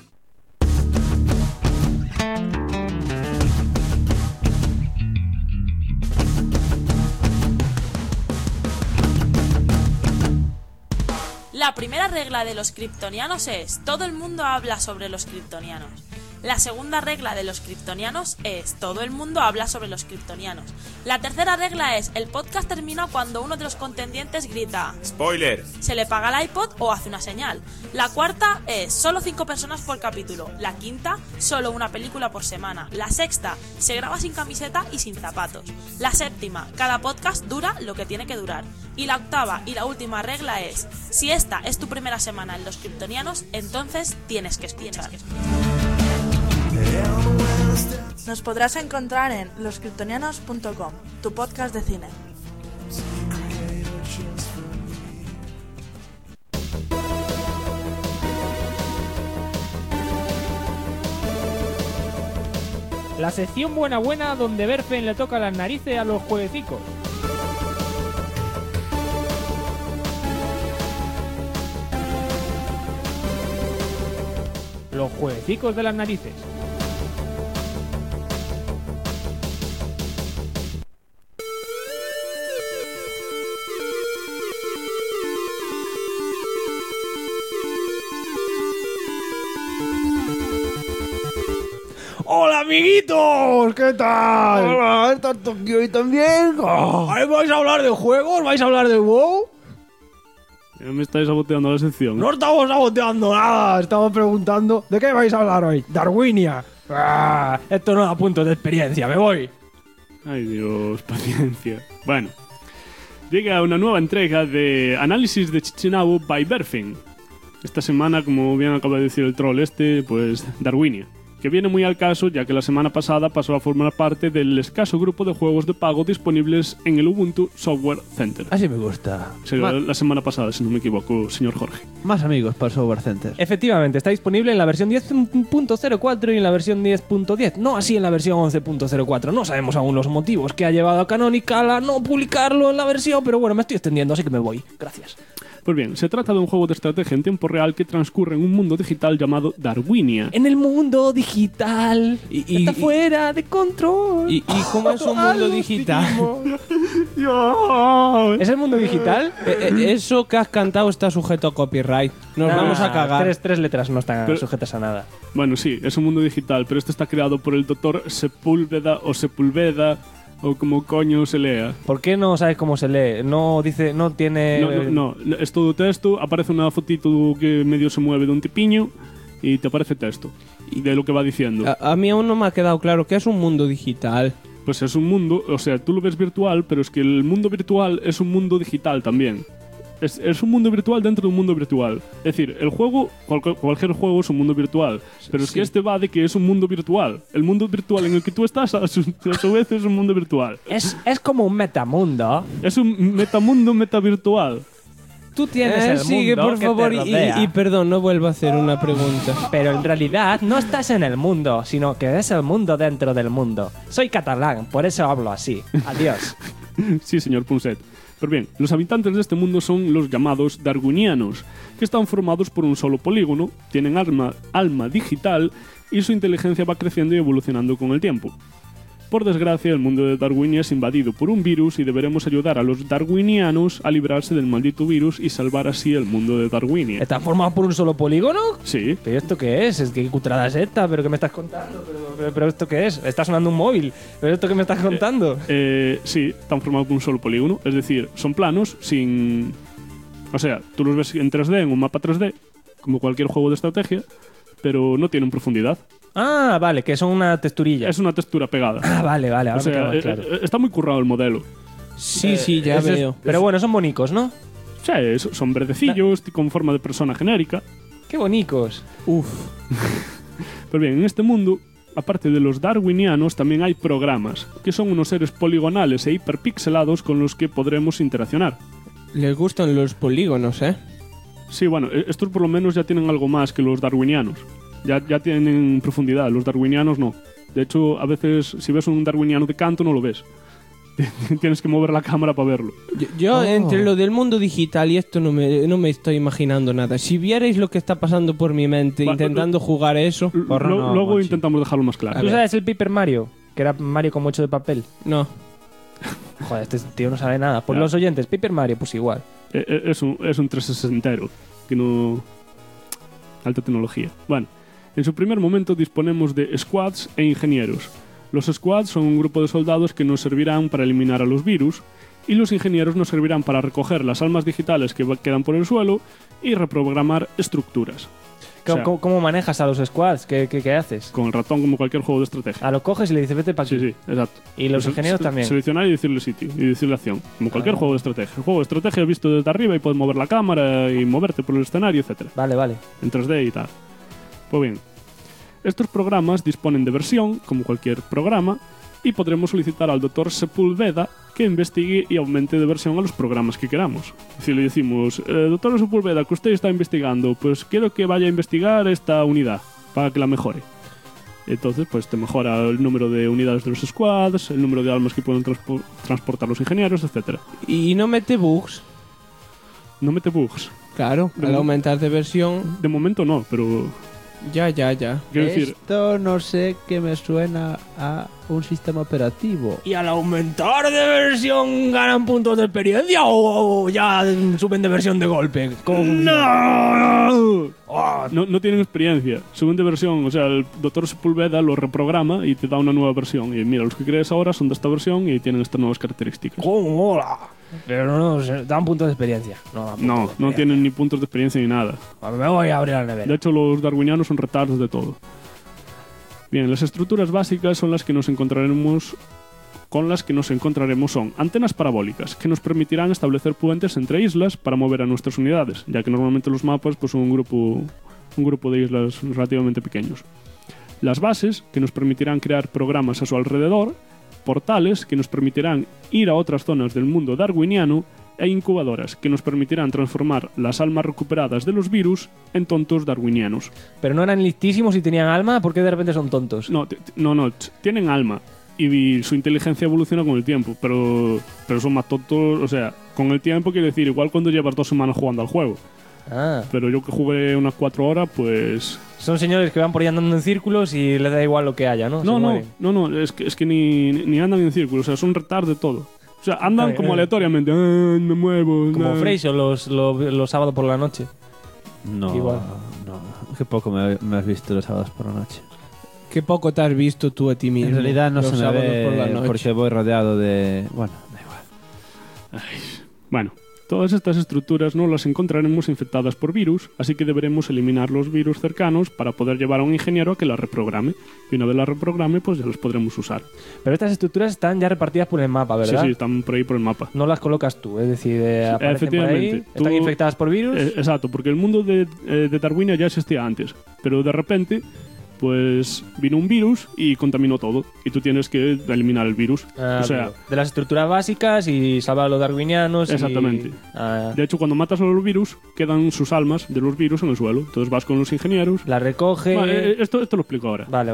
La primera regla de los kryptonianos es: todo el mundo habla sobre los kryptonianos. La segunda regla de los kryptonianos es: todo el mundo habla sobre los kryptonianos. La tercera regla es: el podcast termina cuando uno de los contendientes grita ¡spoiler! Se le paga el iPod o hace una señal. La cuarta es: solo 5 personas por capítulo. La quinta: solo una película por semana. La sexta: se graba sin camiseta y sin zapatos. La séptima: cada podcast dura lo que tiene que durar. Y la octava y la última regla es: si esta es tu primera semana en los kryptonianos, entonces tienes que escuchar. Nos podrás encontrar en loscryptonianos.com, tu podcast de cine. La sección buena donde Berfen le toca las narices a los jueguecicos. Los jueguecicos de las narices. ¡Hola, amiguitos! ¿Qué tal? Hola, ¿estás aquí hoy también? ¿Vais a hablar de juegos? ¿Vais a hablar de WoW? Ya me estáis saboteando la sección. No estamos saboteando nada, estamos preguntando ¿de qué vais a hablar hoy? Darwinia. Esto no da puntos de experiencia, me voy. Ay, Dios, paciencia. Bueno, llega una nueva entrega de Análisis de Chichinabo by Berfin. Esta semana, como bien acaba de decir el troll pues Darwinia, que viene muy al caso ya que la semana pasada pasó a formar parte del escaso grupo de juegos de pago disponibles en el Ubuntu Software Center. Así me gusta. La semana pasada, si no me equivoco, señor Jorge. Más amigos para el Software Center. Efectivamente, está disponible en la versión 10.04 y en la versión 10.10, no así en la versión 11.04. No sabemos aún los motivos que ha llevado a Canonical a no publicarlo en la versión, pero bueno, me estoy extendiendo, así que me voy. Gracias. Pues bien, se trata de un juego de estrategia en tiempo real que transcurre en un mundo digital llamado Darwinia. En el mundo digital. Está fuera de control. ¿Y cómo es un mundo digital? ¿Es el mundo digital? Eso que has cantado está sujeto a copyright. Nos vamos a cagar. Tres letras no están Pero- sujetas a nada. Bueno, sí, es un mundo digital, pero este está creado por el Dr. Sepúlveda o Sepulveda o como coño se lea. ¿Por qué no sabes cómo se lee? No dice, no tiene... No, es todo texto, aparece una fotito que medio se mueve de un tipiño y te aparece texto de lo que va diciendo. A mí aún no me ha quedado claro qué es un mundo digital. Pues es un mundo, o sea, tú lo ves virtual, pero es que el mundo virtual es un mundo digital también. Es un mundo virtual dentro de un mundo virtual. Es decir, el juego, cualquier juego es un mundo virtual, pero es que este va de que es un mundo virtual. El mundo virtual en el que tú estás, a su vez, es un mundo virtual. Es como un metamundo. Es un metamundo metavirtual. Tú tienes el sigue, mundo por que favor, te rodea. y perdón, no vuelvo a hacer una pregunta. Pero en realidad no estás en el mundo, sino que es el mundo dentro del mundo. Soy catalán, por eso hablo así. Adiós. Sí, señor Punset. Pero bien, los habitantes de este mundo son los llamados darwinianos, que están formados por un solo polígono, tienen alma digital y su inteligencia va creciendo y evolucionando con el tiempo. Por desgracia, el mundo de Darwinia es invadido por un virus y deberemos ayudar a los darwinianos a librarse del maldito virus y salvar así el mundo de Darwinia. ¿Están formados por un solo polígono? Sí. ¿Pero esto qué es? ¿Es que cutrada es esta? ¿Pero qué me estás contando? ¿Pero esto qué es? Está sonando un móvil. ¿Pero esto qué me estás contando? Sí, están formados por un solo polígono, es decir, son planos sin... O sea, tú los ves en 3D, en un mapa 3D, como cualquier juego de estrategia, pero no tienen profundidad. Ah, vale, que son una texturilla. Es una textura pegada. Ah, vale, ahora O sea, me queda más claro. está muy currado el modelo. Sí, ya Ese es- veo. Pero bueno, son bonicos, ¿no? Sí, son verdecillos, con forma de persona genérica. Qué bonicos. Uf. Pero bien, en este mundo, aparte de los darwinianos, también hay programas, que son unos seres poligonales e hiperpixelados con los que podremos interaccionar. Les gustan los polígonos, ¿eh? Sí, bueno, estos por lo menos ya tienen algo más que los darwinianos. Ya tienen profundidad, los darwinianos no. De hecho, a veces, si ves un darwiniano de canto, no lo ves. Tienes que mover la cámara para verlo. Yo entre lo del mundo digital y esto no me estoy imaginando nada. Si vierais lo que está pasando por mi mente intentando jugar eso... Luego intentamos dejarlo más claro. ¿Tú sabes el Paper Mario? Que era Mario con mucho de papel. No. Joder, este tío no sabe nada. Por Ya. los oyentes, Paper Mario, pues igual. Es un 360ero, que no... Alta tecnología. Bueno, en su primer momento disponemos de squads e ingenieros. Los squads son un grupo de soldados que nos servirán para eliminar a los virus, y los ingenieros nos servirán para recoger las almas digitales que quedan por el suelo y reprogramar estructuras. O sea, ¿Cómo manejas a los squads? ¿Qué haces? con el ratón como cualquier juego de estrategia. Lo coges y le dices vete para aquí. Sí, exacto. Y los ingenieros también. Seleccionar y decirle sitio, y decirle acción. Como cualquier juego de estrategia. El juego de estrategia visto desde arriba y puedes mover la cámara y moverte por el escenario, etc. Vale. En 3D y tal. Pues bien, estos programas disponen de versión, como cualquier programa, y podremos solicitar al Dr. Sepúlveda que investigue y aumente de versión a los programas que queramos. Si le decimos, Dr. Sepúlveda, que usted está investigando, pues quiero que vaya a investigar esta unidad para que la mejore. Entonces, pues te mejora el número de unidades de los squads, el número de almas que pueden transportar los ingenieros, etc. Y no mete bugs. No mete bugs. Claro, al aumentar de versión... De momento no, pero... Ya. Quiero decir, Esto no sé qué me suena a un sistema operativo. ¿Y al aumentar de versión ganan puntos de experiencia o ya suben de versión de golpe? No tienen experiencia. Suben de versión. O sea, el Dr. Sepúlveda lo reprograma y te da una nueva versión. Y mira, los que crees ahora son de esta versión y tienen estas nuevas características. ¡Cómo mola! Pero no, dan puntos de experiencia. No tienen ni puntos de experiencia ni nada. Me voy a abrir la nevera. De hecho, los darwinianos son retardos de todo. Bien, las estructuras básicas son las que nos encontraremos... Con las que nos encontraremos son antenas parabólicas, que nos permitirán establecer puentes entre islas para mover a nuestras unidades, ya que normalmente los mapas pues, son un grupo de islas relativamente pequeños. Las bases, que nos permitirán crear programas a su alrededor, portales, que nos permitirán ir a otras zonas del mundo darwiniano, e incubadoras, que nos permitirán transformar las almas recuperadas de los virus en tontos darwinianos. Pero no eran listísimos y tenían alma, ¿por qué de repente son tontos? No, tienen alma. y su inteligencia evoluciona con el tiempo, pero son más tontos, o sea, con el tiempo quiere decir igual cuando llevas 2 semanas jugando al juego. Pero yo que jugué unas 4 horas, pues... Son señores que van por ahí andando en círculos y les da igual lo que haya, ¿no? No, es que ni andan en círculos, o sea, son retard de todo. O sea, andan como aleatoriamente, me muevo. Como Frasier los sábados por la noche. No, igual. No, qué poco me has visto los sábados por la noche. Qué poco te has visto tú a ti mismo. En realidad no los se me sábados ve por la noche. porque voy rodeado de... Bueno, da igual. Bueno, todas estas estructuras no las encontraremos infectadas por virus, así que deberemos eliminar los virus cercanos para poder llevar a un ingeniero a que las reprograme. Y una vez las reprograme, pues ya las podremos usar. Pero estas estructuras están ya repartidas por el mapa, ¿verdad? Sí, están por ahí por el mapa. No las colocas tú, es decir, aparecen efectivamente. por ahí, están infectadas por virus. Exacto, porque el mundo de Darwinia ya existía antes, pero de repente... pues vino un virus y contaminó todo. Y tú tienes que eliminar el virus. O sea, de las estructuras básicas y salvar a los darwinianos. Exactamente. De hecho, cuando matas a los virus, quedan sus almas de los virus en el suelo. Entonces vas con los ingenieros. La recoge. Vale, esto lo explico ahora. Vale.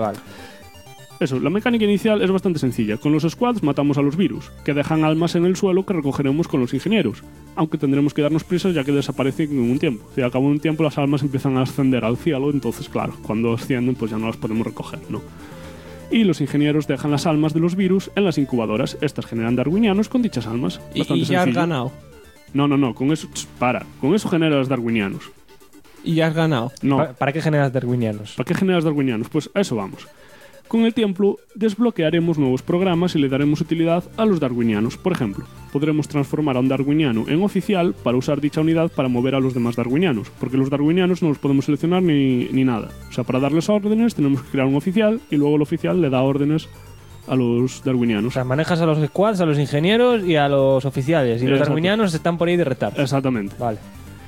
Eso, la mecánica inicial es bastante sencilla. Con los squads matamos a los virus, que dejan almas en el suelo que recogeremos con los ingenieros. Aunque tendremos que darnos prisa ya que desaparecen en un tiempo. Si al cabo de un tiempo las almas empiezan a ascender al cielo, entonces claro, cuando ascienden pues ya no las podemos recoger, ¿no? Y los ingenieros dejan las almas de los virus en las incubadoras. Estas generan darwinianos con dichas almas. ¿Y ya has ganado? No, con eso... Con eso generas darwinianos. ¿Y ya has ganado? No. ¿Para qué generas darwinianos? ¿Para qué generas darwinianos? Pues a eso vamos. Con el tiempo desbloquearemos nuevos programas y le daremos utilidad a los darwinianos. Por ejemplo, podremos transformar a un darwiniano en oficial para usar dicha unidad para mover a los demás darwinianos, porque los darwinianos no los podemos seleccionar ni nada. O sea, para darles órdenes tenemos que crear un oficial y luego el oficial le da órdenes a los darwinianos. O sea, manejas a los squads, a los ingenieros y a los oficiales. Y los darwinianos están por ahí de retardo. Exactamente. Vale.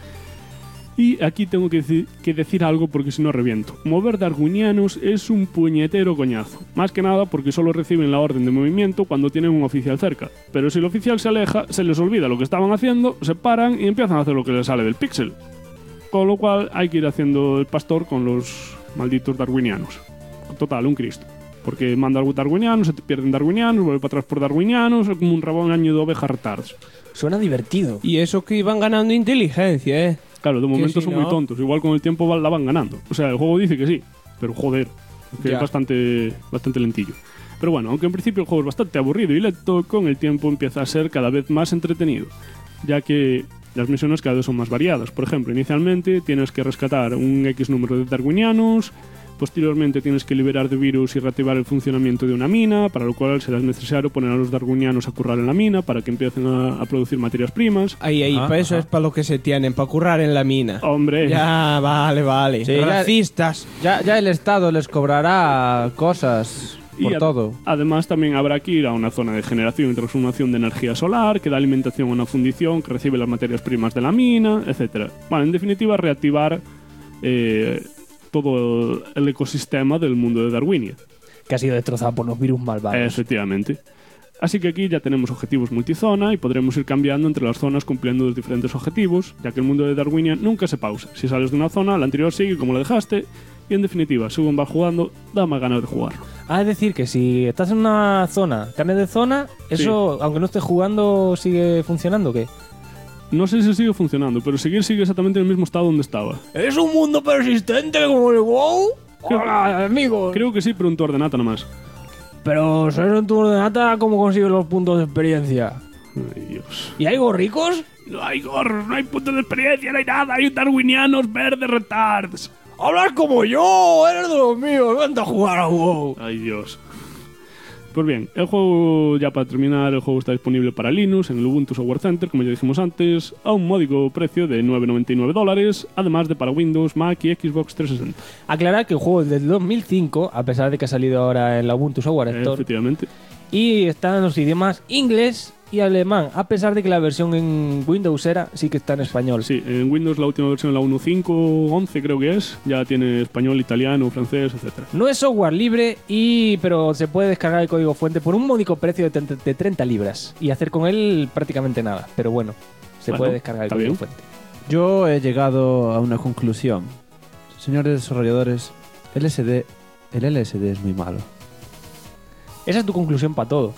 Y aquí tengo que decir algo porque si no reviento. Mover darwinianos es un puñetero coñazo. Más que nada porque solo reciben la orden de movimiento cuando tienen un oficial cerca. Pero si el oficial se aleja, se les olvida lo que estaban haciendo, se paran y empiezan a hacer lo que les sale del píxel. Con lo cual hay que ir haciendo el pastor con los malditos darwinianos. Total, un Cristo. Porque manda algo darwiniano, se te pierden darwinianos, vuelve para atrás por darwinianos, es como un año de ovejas retards. Suena divertido. Y eso que iban ganando inteligencia, ¿eh? Claro, de momento son muy tontos. Igual con el tiempo la van ganando. O sea, el juego dice que sí, pero joder, que es bastante lentillo. Pero bueno, aunque en principio el juego es bastante aburrido y lento, con el tiempo empieza a ser cada vez más entretenido, ya que las misiones cada vez son más variadas. Por ejemplo, inicialmente tienes que rescatar un X número de darwinianos, posteriormente tienes que liberar de virus y reactivar el funcionamiento de una mina, para lo cual será necesario poner a los darwinianos a currar en la mina para que empiecen a producir materias primas. Ahí, pues eso es para lo que se tienen, para currar en la mina. Hombre. Ya, vale. Sí, racistas. Ya el Estado les cobrará cosas por todo. Además, también habrá que ir a una zona de generación y transformación de energía solar, que da alimentación a una fundición, que recibe las materias primas de la mina, etc. Bueno, en definitiva, reactivar todo el ecosistema del mundo de Darwinia. Que ha sido destrozado por los virus malvados. Efectivamente. Así que aquí ya tenemos objetivos multizona y podremos ir cambiando entre las zonas cumpliendo los diferentes objetivos, ya que el mundo de Darwinia nunca se pausa. Si sales de una zona, la anterior sigue como la dejaste, y en definitiva, según vas jugando, da más ganas de jugarlo. Es decir, que si estás en una zona, cambias de zona, eso, aunque no estés jugando, ¿sigue funcionando o qué? No sé si sigue funcionando, pero sigue exactamente en el mismo estado donde estaba. ¿Es un mundo persistente como el WoW? Hola, amigos. Creo que sí, pero en tu ordenata nomás. Pero solo en tu ordenata, ¿cómo consigues los puntos de experiencia? Ay, Dios. ¿Y hay gorricos? No hay gorros, no hay puntos de experiencia, no hay nada. Hay darwinianos verdes retards. ¡Hablas como yo! ¡Eres de los míos! ¡Vente a jugar a WoW! Ay, Dios. Pues bien, el juego, ya para terminar, el juego está disponible para Linux en el Ubuntu Software Center, como ya dijimos antes, a un módico precio de $9,99, además de para Windows, Mac y Xbox 360. Aclarar que el juego es del 2005, a pesar de que ha salido ahora en la Ubuntu Software Store. Efectivamente. Y está en los idiomas inglés y alemán, a pesar de que la versión en Windows sí que está en español. Sí, en Windows la última versión, la 1.5.11 creo que es, ya tiene español, italiano, francés, etc. No es software libre, pero se puede descargar el código fuente por un módico precio de 30 libras y hacer con él prácticamente nada, pero bueno, se puede descargar el código fuente. Yo he llegado a una conclusión. Señores desarrolladores, el LSD es muy malo. Esa es tu conclusión para todo.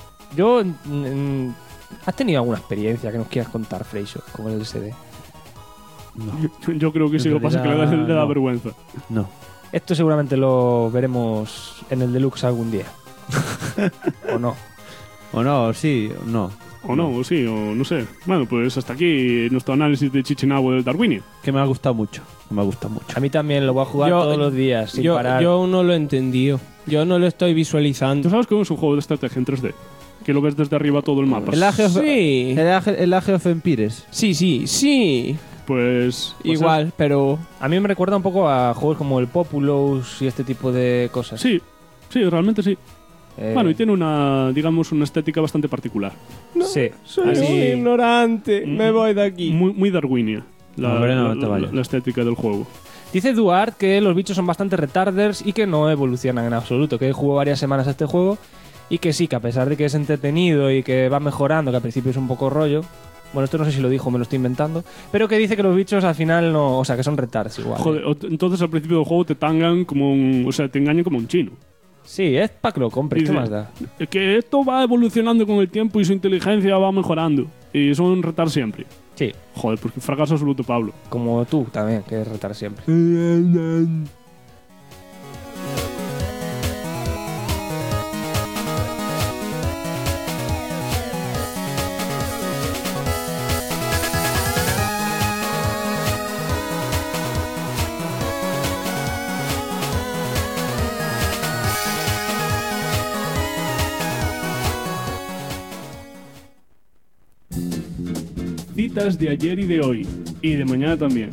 ¿Has tenido alguna experiencia que nos quieras contar, Freixo, con el LSD? No. Yo creo que sí, lo que pasa es que le da no. vergüenza. No. Esto seguramente lo veremos en el Deluxe algún día. ¿O no? O no, sí, o no. O no, o sí, o no sé. Bueno, pues hasta aquí nuestro análisis de Chichinabo del Darwinio. Que me ha gustado mucho. A mí también lo voy a jugar todos los días, sin parar. Yo aún no lo he entendido. Yo no lo estoy visualizando. ¿Tú sabes cómo es un juego de estrategia en 3D? Que lo ves desde arriba todo el mapa. El Age of, Sí. el Age of Empires. Sí. Pues Igual, pero... A mí me recuerda un poco a juegos como el Populous y este tipo de cosas. Sí, realmente sí. Bueno, y tiene una estética bastante particular. Sí. Soy Así- un ignorante. Me voy de aquí. Muy darwinia No te vayas. la estética del juego. Dice Duarte que los bichos son bastante retarders y que no evolucionan en absoluto, que jugó varias semanas a este juego y que sí, que a pesar de que es entretenido y que va mejorando, que al principio es un poco rollo, bueno, esto no sé si lo dijo, me lo estoy inventando, pero que dice que los bichos al final no, o sea, que son retards igual. Joder, entonces al principio del juego te tangan como te engañan como un chino. Sí, es para que lo compres, ¿qué Dice, más da? Que esto va evolucionando con el tiempo y su inteligencia va mejorando. Y son retar siempre. Sí. Joder, porque fracaso absoluto, Pablo. Como tú también, que es retar siempre. Citas de ayer y de hoy. Y de mañana también.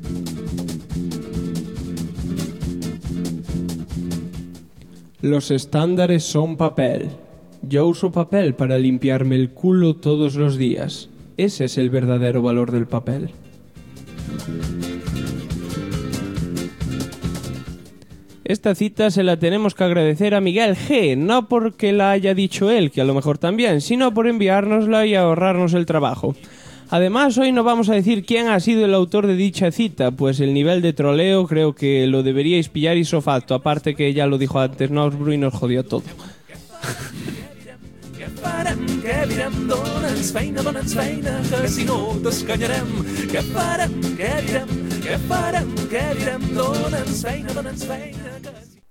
Los estándares son papel. Yo uso papel para limpiarme el culo todos los días. Ese es el verdadero valor del papel. Esta cita se la tenemos que agradecer a Miguel G, no porque la haya dicho él, que a lo mejor también, sino por enviárnosla y ahorrarnos el trabajo. Además, hoy no vamos a decir quién ha sido el autor de dicha cita, pues el nivel de troleo creo que lo deberíais pillar isofacto, aparte que ya lo dijo antes Nosbru y nos jodió todo. Què direm, dona'ns feina, que si no t'escanyarem. Què farem, què direm, dona'ns feina, que si...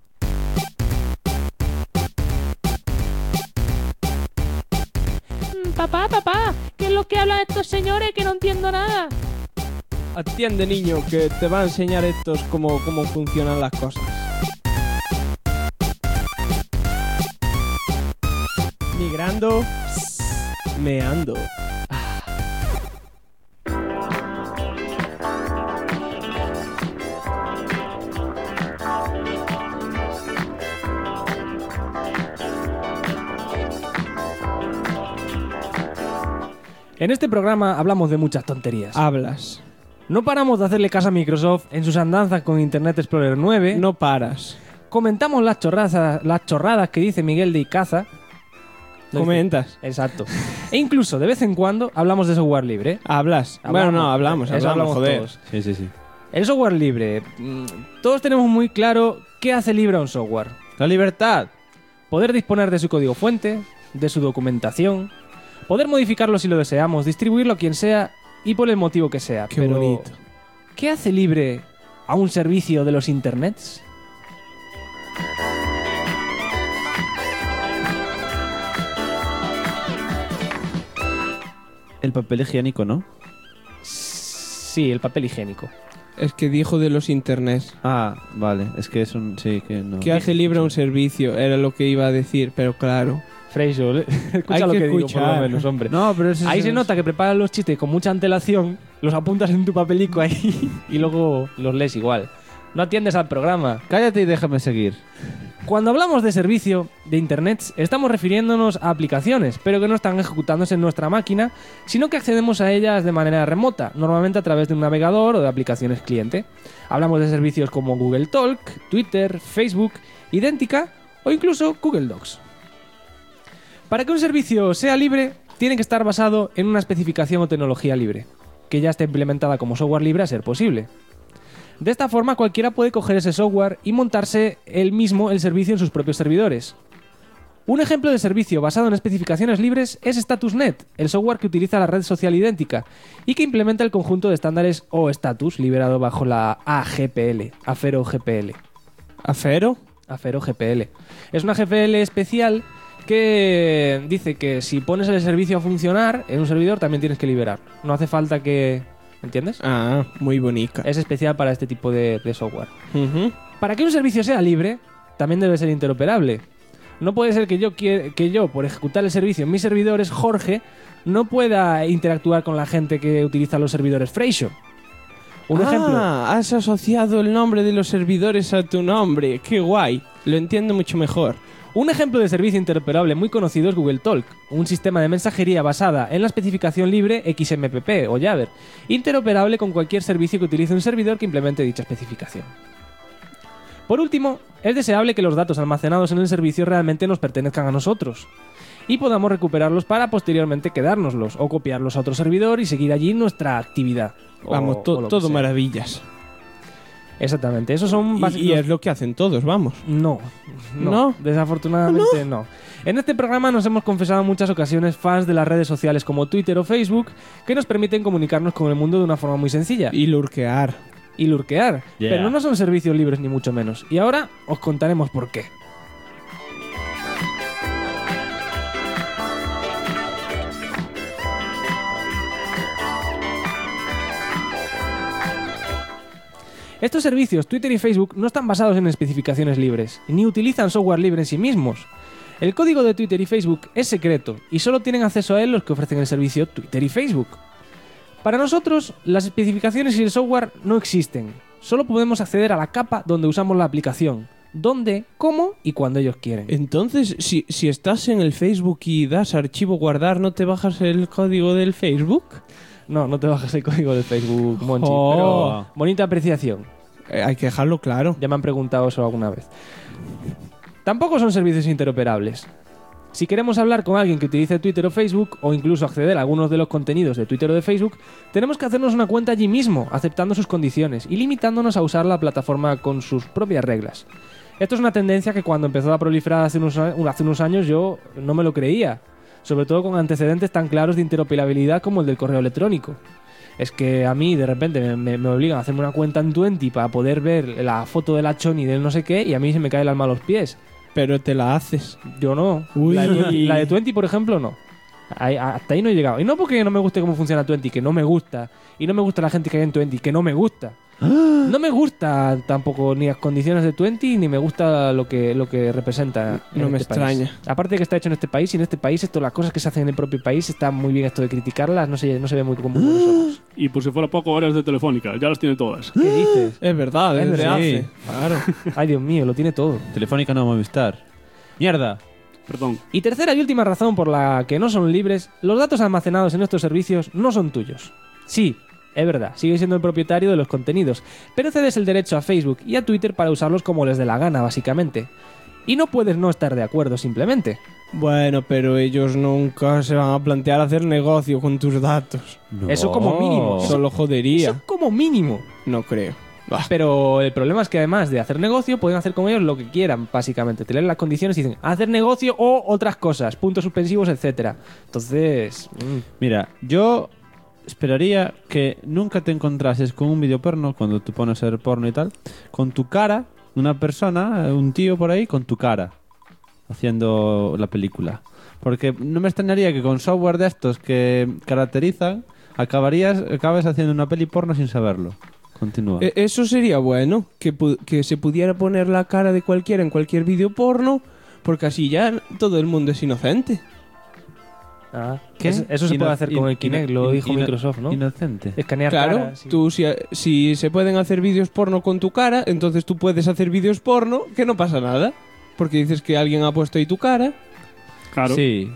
Papá, ¿qué es lo que hablan estos señores que no entiendo nada? Atiende, niño, que te va a enseñar estos cómo funcionan las cosas. Migrando, meando. En este programa hablamos de muchas tonterías. Hablas. No paramos de hacerle caso a Microsoft en sus andanzas con Internet Explorer 9. No paras. Comentamos las chorradas que dice Miguel de Icaza. Comentas. Exacto. E incluso, de vez en cuando, hablamos de software libre. Hablas. Bueno, no, hablamos, Eso hablamos joder. todos. Sí. El software libre. Todos tenemos muy claro qué hace libre a un software. La libertad. Poder disponer de su código fuente, de su documentación, poder modificarlo si lo deseamos, distribuirlo a quien sea y por el motivo que sea. Qué Pero, bonito. ¿qué hace libre a un servicio de los internets? El papel higiénico, ¿no? Sí, el papel higiénico. Es que dijo de los internets. Ah, vale. Es que es un... Sí, que no. Que hace libre un servicio, era lo que iba a decir, pero claro. Freixo, escucha Hay lo que que digo, por escuchar. lo menos, hombre. No, pero ese Ahí es- se nota que preparas los chistes con mucha antelación, los apuntas en tu papelico ahí y luego los lees igual. No atiendes al programa. Cállate y déjame seguir. Cuando hablamos de servicio de internet, estamos refiriéndonos a aplicaciones, pero que no están ejecutándose en nuestra máquina, sino que accedemos a ellas de manera remota, normalmente a través de un navegador o de aplicaciones cliente. Hablamos de servicios como Google Talk, Twitter, Facebook, Idéntica o incluso Google Docs. Para que un servicio sea libre, tiene que estar basado en una especificación o tecnología libre, que ya esté implementada como software libre a ser posible. De esta forma, cualquiera puede coger ese software y montarse él mismo el servicio en sus propios servidores. Un ejemplo de servicio basado en especificaciones libres es StatusNet, el software que utiliza la red social idéntica y que implementa el conjunto de estándares OStatus liberado bajo la AGPL, Afero GPL. ¿Afero? Afero GPL. Es una GPL especial que dice que si pones el servicio a funcionar en un servidor también tienes que liberar. No hace falta que... ¿Entiendes? Ah, muy bonita. Es especial para este tipo de software. Para que un servicio sea libre, también debe ser interoperable. No puede ser que yo, por ejecutar el servicio en mis servidores, Jorge, no pueda interactuar con la gente que utiliza los servidores Freixo. Un ejemplo. Has asociado el nombre de los servidores a tu nombre. ¡Qué guay! Lo entiendo mucho mejor. Un ejemplo de servicio interoperable muy conocido es Google Talk, un sistema de mensajería basada en la especificación libre XMPP o Jabber, interoperable con cualquier servicio que utilice un servidor que implemente dicha especificación. Por último, es deseable que los datos almacenados en el servicio realmente nos pertenezcan a nosotros y podamos recuperarlos para posteriormente quedárnoslos o copiarlos a otro servidor y seguir allí nuestra actividad. Vamos, todo maravillas. Exactamente, esos son y es lo que hacen todos, vamos. No, desafortunadamente no. En este programa nos hemos confesado en muchas ocasiones fans de las redes sociales como Twitter o Facebook que nos permiten comunicarnos con el mundo de una forma muy sencilla. Y lurkear. Pero no son servicios libres ni mucho menos. Y ahora os contaremos por qué. Estos servicios, Twitter y Facebook, no están basados en especificaciones libres, ni utilizan software libre en sí mismos. El código de Twitter y Facebook es secreto, y solo tienen acceso a él los que ofrecen el servicio Twitter y Facebook. Para nosotros, las especificaciones y el software no existen. Solo podemos acceder a la capa donde usamos la aplicación, dónde, cómo y cuando ellos quieren. Entonces, si estás en el Facebook y das archivo guardar, ¿no te bajas el código del Facebook? No te bajas el código del Facebook, Monchi, pero bonita apreciación. Hay que dejarlo claro. Ya me han preguntado eso alguna vez. Tampoco son servicios interoperables. Si queremos hablar con alguien que utilice Twitter o Facebook, o incluso acceder a algunos de los contenidos de Twitter o de Facebook, tenemos que hacernos una cuenta allí mismo, aceptando sus condiciones y limitándonos a usar la plataforma con sus propias reglas. Esto es una tendencia que cuando empezó a proliferar hace unos años yo no me lo creía, sobre todo con antecedentes tan claros de interoperabilidad como el del correo electrónico. Es que a mí de repente me obligan a hacerme una cuenta en Twenty para poder ver la foto de la choni del no sé qué y a mí se me cae el alma a los pies. Pero te la haces. Yo no. Uy. La de Twenty, por ejemplo, no. Hasta ahí no he llegado. Y no porque no me guste cómo funciona Twenty, que no me gusta. Y no me gusta la gente que hay en Twenty, que no me gusta. No me gusta tampoco ni las condiciones de Twenty, ni me gusta lo que representa. No me extraña. País. Aparte de que está hecho en este país, y en este país las cosas que se hacen en el propio país, está muy bien esto de criticarlas, no se ve muy como buenos ojos. Y por si fuera poco, horas de Telefónica, ya las tiene todas. ¿Qué dices? Es verdad, desde hace. Claro. Ay, Dios mío, lo tiene todo. Telefónica no, Movistar. ¡Mierda! Perdón. Y tercera y última razón por la que no son libres, los datos almacenados en estos servicios no son tuyos. Sí, es verdad, sigues siendo el propietario de los contenidos, pero cedes el derecho a Facebook y a Twitter para usarlos como les dé la gana, básicamente. Y no puedes no estar de acuerdo, simplemente. Bueno, pero ellos nunca se van a plantear hacer negocio con tus datos. No. Eso como mínimo. Solo jodería. Eso como mínimo. No creo. Pero el problema es que además de hacer negocio, pueden hacer con ellos lo que quieran, básicamente. Te leen las condiciones y dicen hacer negocio o otras cosas, puntos suspensivos, etcétera. Entonces... Mira, yo esperaría que nunca te encontrases con un vídeo porno, cuando tú pones a ver porno y tal, con tu cara, una persona, un tío por ahí, con tu cara, haciendo la película. Porque no me extrañaría que con software de estos que caracterizan, acabes haciendo una peli porno sin saberlo. Continúa. Eso sería bueno, que se pudiera poner la cara de cualquiera en cualquier vídeo porno, porque así ya todo el mundo es inocente. ¿Qué? Eso se puede hacer con el Kinect, lo dijo Microsoft, ¿no? Inocente. Escanear claro, cara, sí. Tú si se pueden hacer vídeos porno con tu cara, entonces tú puedes hacer vídeos porno que no pasa nada, porque dices que alguien ha puesto ahí tu cara. Claro. Sí.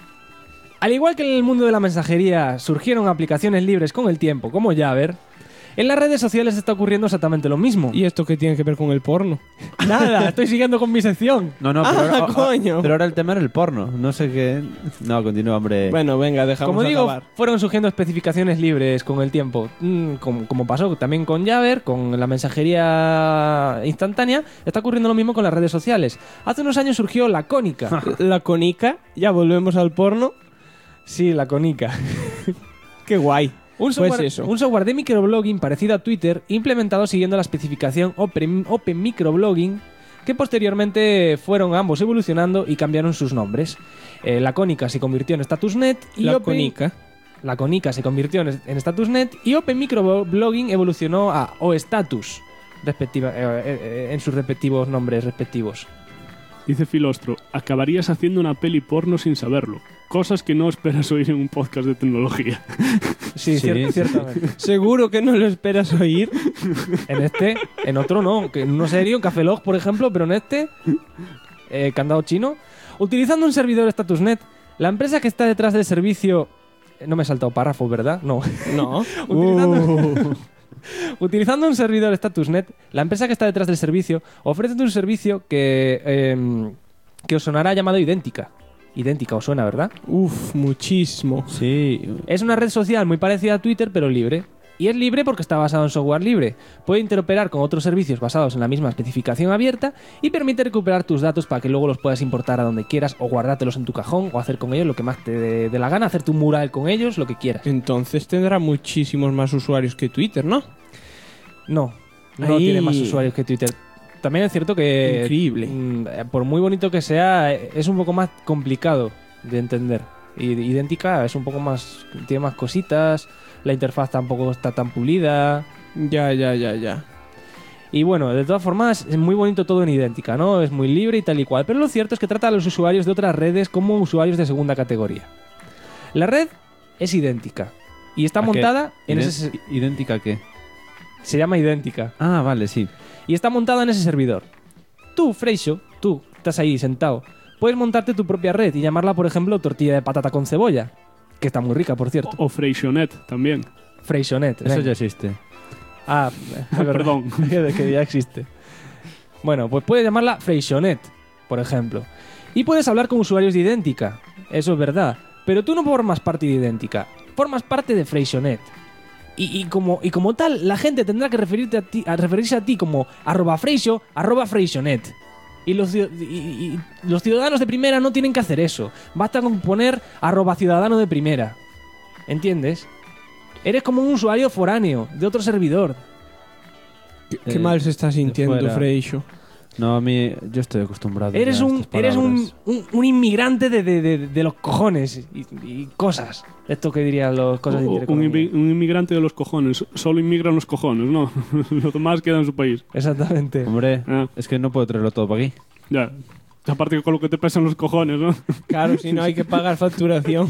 Al igual que en el mundo de la mensajería surgieron aplicaciones libres con el tiempo, como Jabber, En las redes sociales está ocurriendo exactamente lo mismo. ¿Y esto qué tiene que ver con el porno? Nada, estoy siguiendo con mi sección. No, pero, coño. Pero ahora el tema era el porno. No sé qué. No, continúa, hombre. Bueno, venga, dejamos Como digo, acabar. fueron surgiendo especificaciones libres con el tiempo. Como pasó también con Jabber, con la mensajería instantánea, está ocurriendo lo mismo con las redes sociales. Hace unos años surgió la Cónica. La Conica, ya volvemos al porno. Sí, la Cónica. Qué guay. Un Pues software de microblogging parecido a Twitter, implementado siguiendo la especificación Open Microblogging, que posteriormente fueron ambos evolucionando y cambiaron sus nombres. La Cónica se convirtió en Statusnet y La Cónica se convirtió en Statusnet y Open Microblogging evolucionó a OStatus, en sus respectivos nombres respectivos. Dice Filostro, acabarías haciendo una peli porno sin saberlo. Cosas que no esperas oír en un podcast de tecnología. Sí, ciertamente. ¿Seguro que no lo esperas oír? En otro no. En uno serio, en Café Log, por ejemplo, pero en este, candado chino. Utilizando un servidor Statusnet, la empresa que está detrás del servicio... No me he saltado párrafo, ¿verdad? No. No. Utilizando un servidor Statusnet, la empresa que está detrás del servicio ofrece un servicio que os sonará llamado Idéntica. Idéntica os suena, ¿verdad? Uf, muchísimo. Sí. Es una red social muy parecida a Twitter, pero libre. Y es libre porque está basado en software libre. Puede interoperar con otros servicios basados en la misma especificación abierta y permite recuperar tus datos para que luego los puedas importar a donde quieras o guardártelos en tu cajón o hacer con ellos lo que más te dé la gana, hacerte un mural con ellos, lo que quieras. Entonces tendrá muchísimos más usuarios que Twitter, ¿no? No Ahí. tiene más usuarios que Twitter. También es cierto que... Increíble. Por muy bonito que sea, es un poco más complicado de entender. Idéntica es un poco más... Tiene más cositas, la interfaz tampoco está tan pulida. Ya. Y bueno, de todas formas, es muy bonito todo en Idéntica, ¿no? Es muy libre y tal y cual. Pero lo cierto es que trata a los usuarios de otras redes como usuarios de segunda categoría. La red es idéntica. Y está montada en ese... ¿Idéntica a qué? Se llama Idéntica. Ah, vale, sí. Y está montada en ese servidor. Tú, Freixo, tú, estás ahí sentado, puedes montarte tu propia red y llamarla, por ejemplo, tortilla de patata con cebolla, que está muy rica, por cierto. O Freixonet también. Freixonet. Eso ya existe. Ah, perdón. que ya existe. Bueno, pues puedes llamarla Freixonet, por ejemplo. Y puedes hablar con usuarios de Idéntica. Eso es verdad. Pero tú no formas parte de Idéntica. Formas parte de Freixonet. Y como tal, la gente tendrá que referirse a ti como @Freixo, @Freixonet. Y los ciudadanos de primera no tienen que hacer eso. Basta con poner @ciudadano de primera. ¿Entiendes? Eres como un usuario foráneo de otro servidor. Qué mal se está sintiendo, fuera. Freixo. No, a mí... Yo estoy acostumbrado. Eres ya a estas un palabras. inmigrante de los cojones y cosas. Esto que dirían los cosas de Un intereconomía. inmigrante de los cojones. Solo inmigran los cojones, ¿no? Lo demás queda en su país. Exactamente. Hombre, Ah. es que no puedo traerlo todo para aquí. Ya. Aparte que con lo que te pesan los cojones, ¿no? Claro, si no hay que pagar facturación.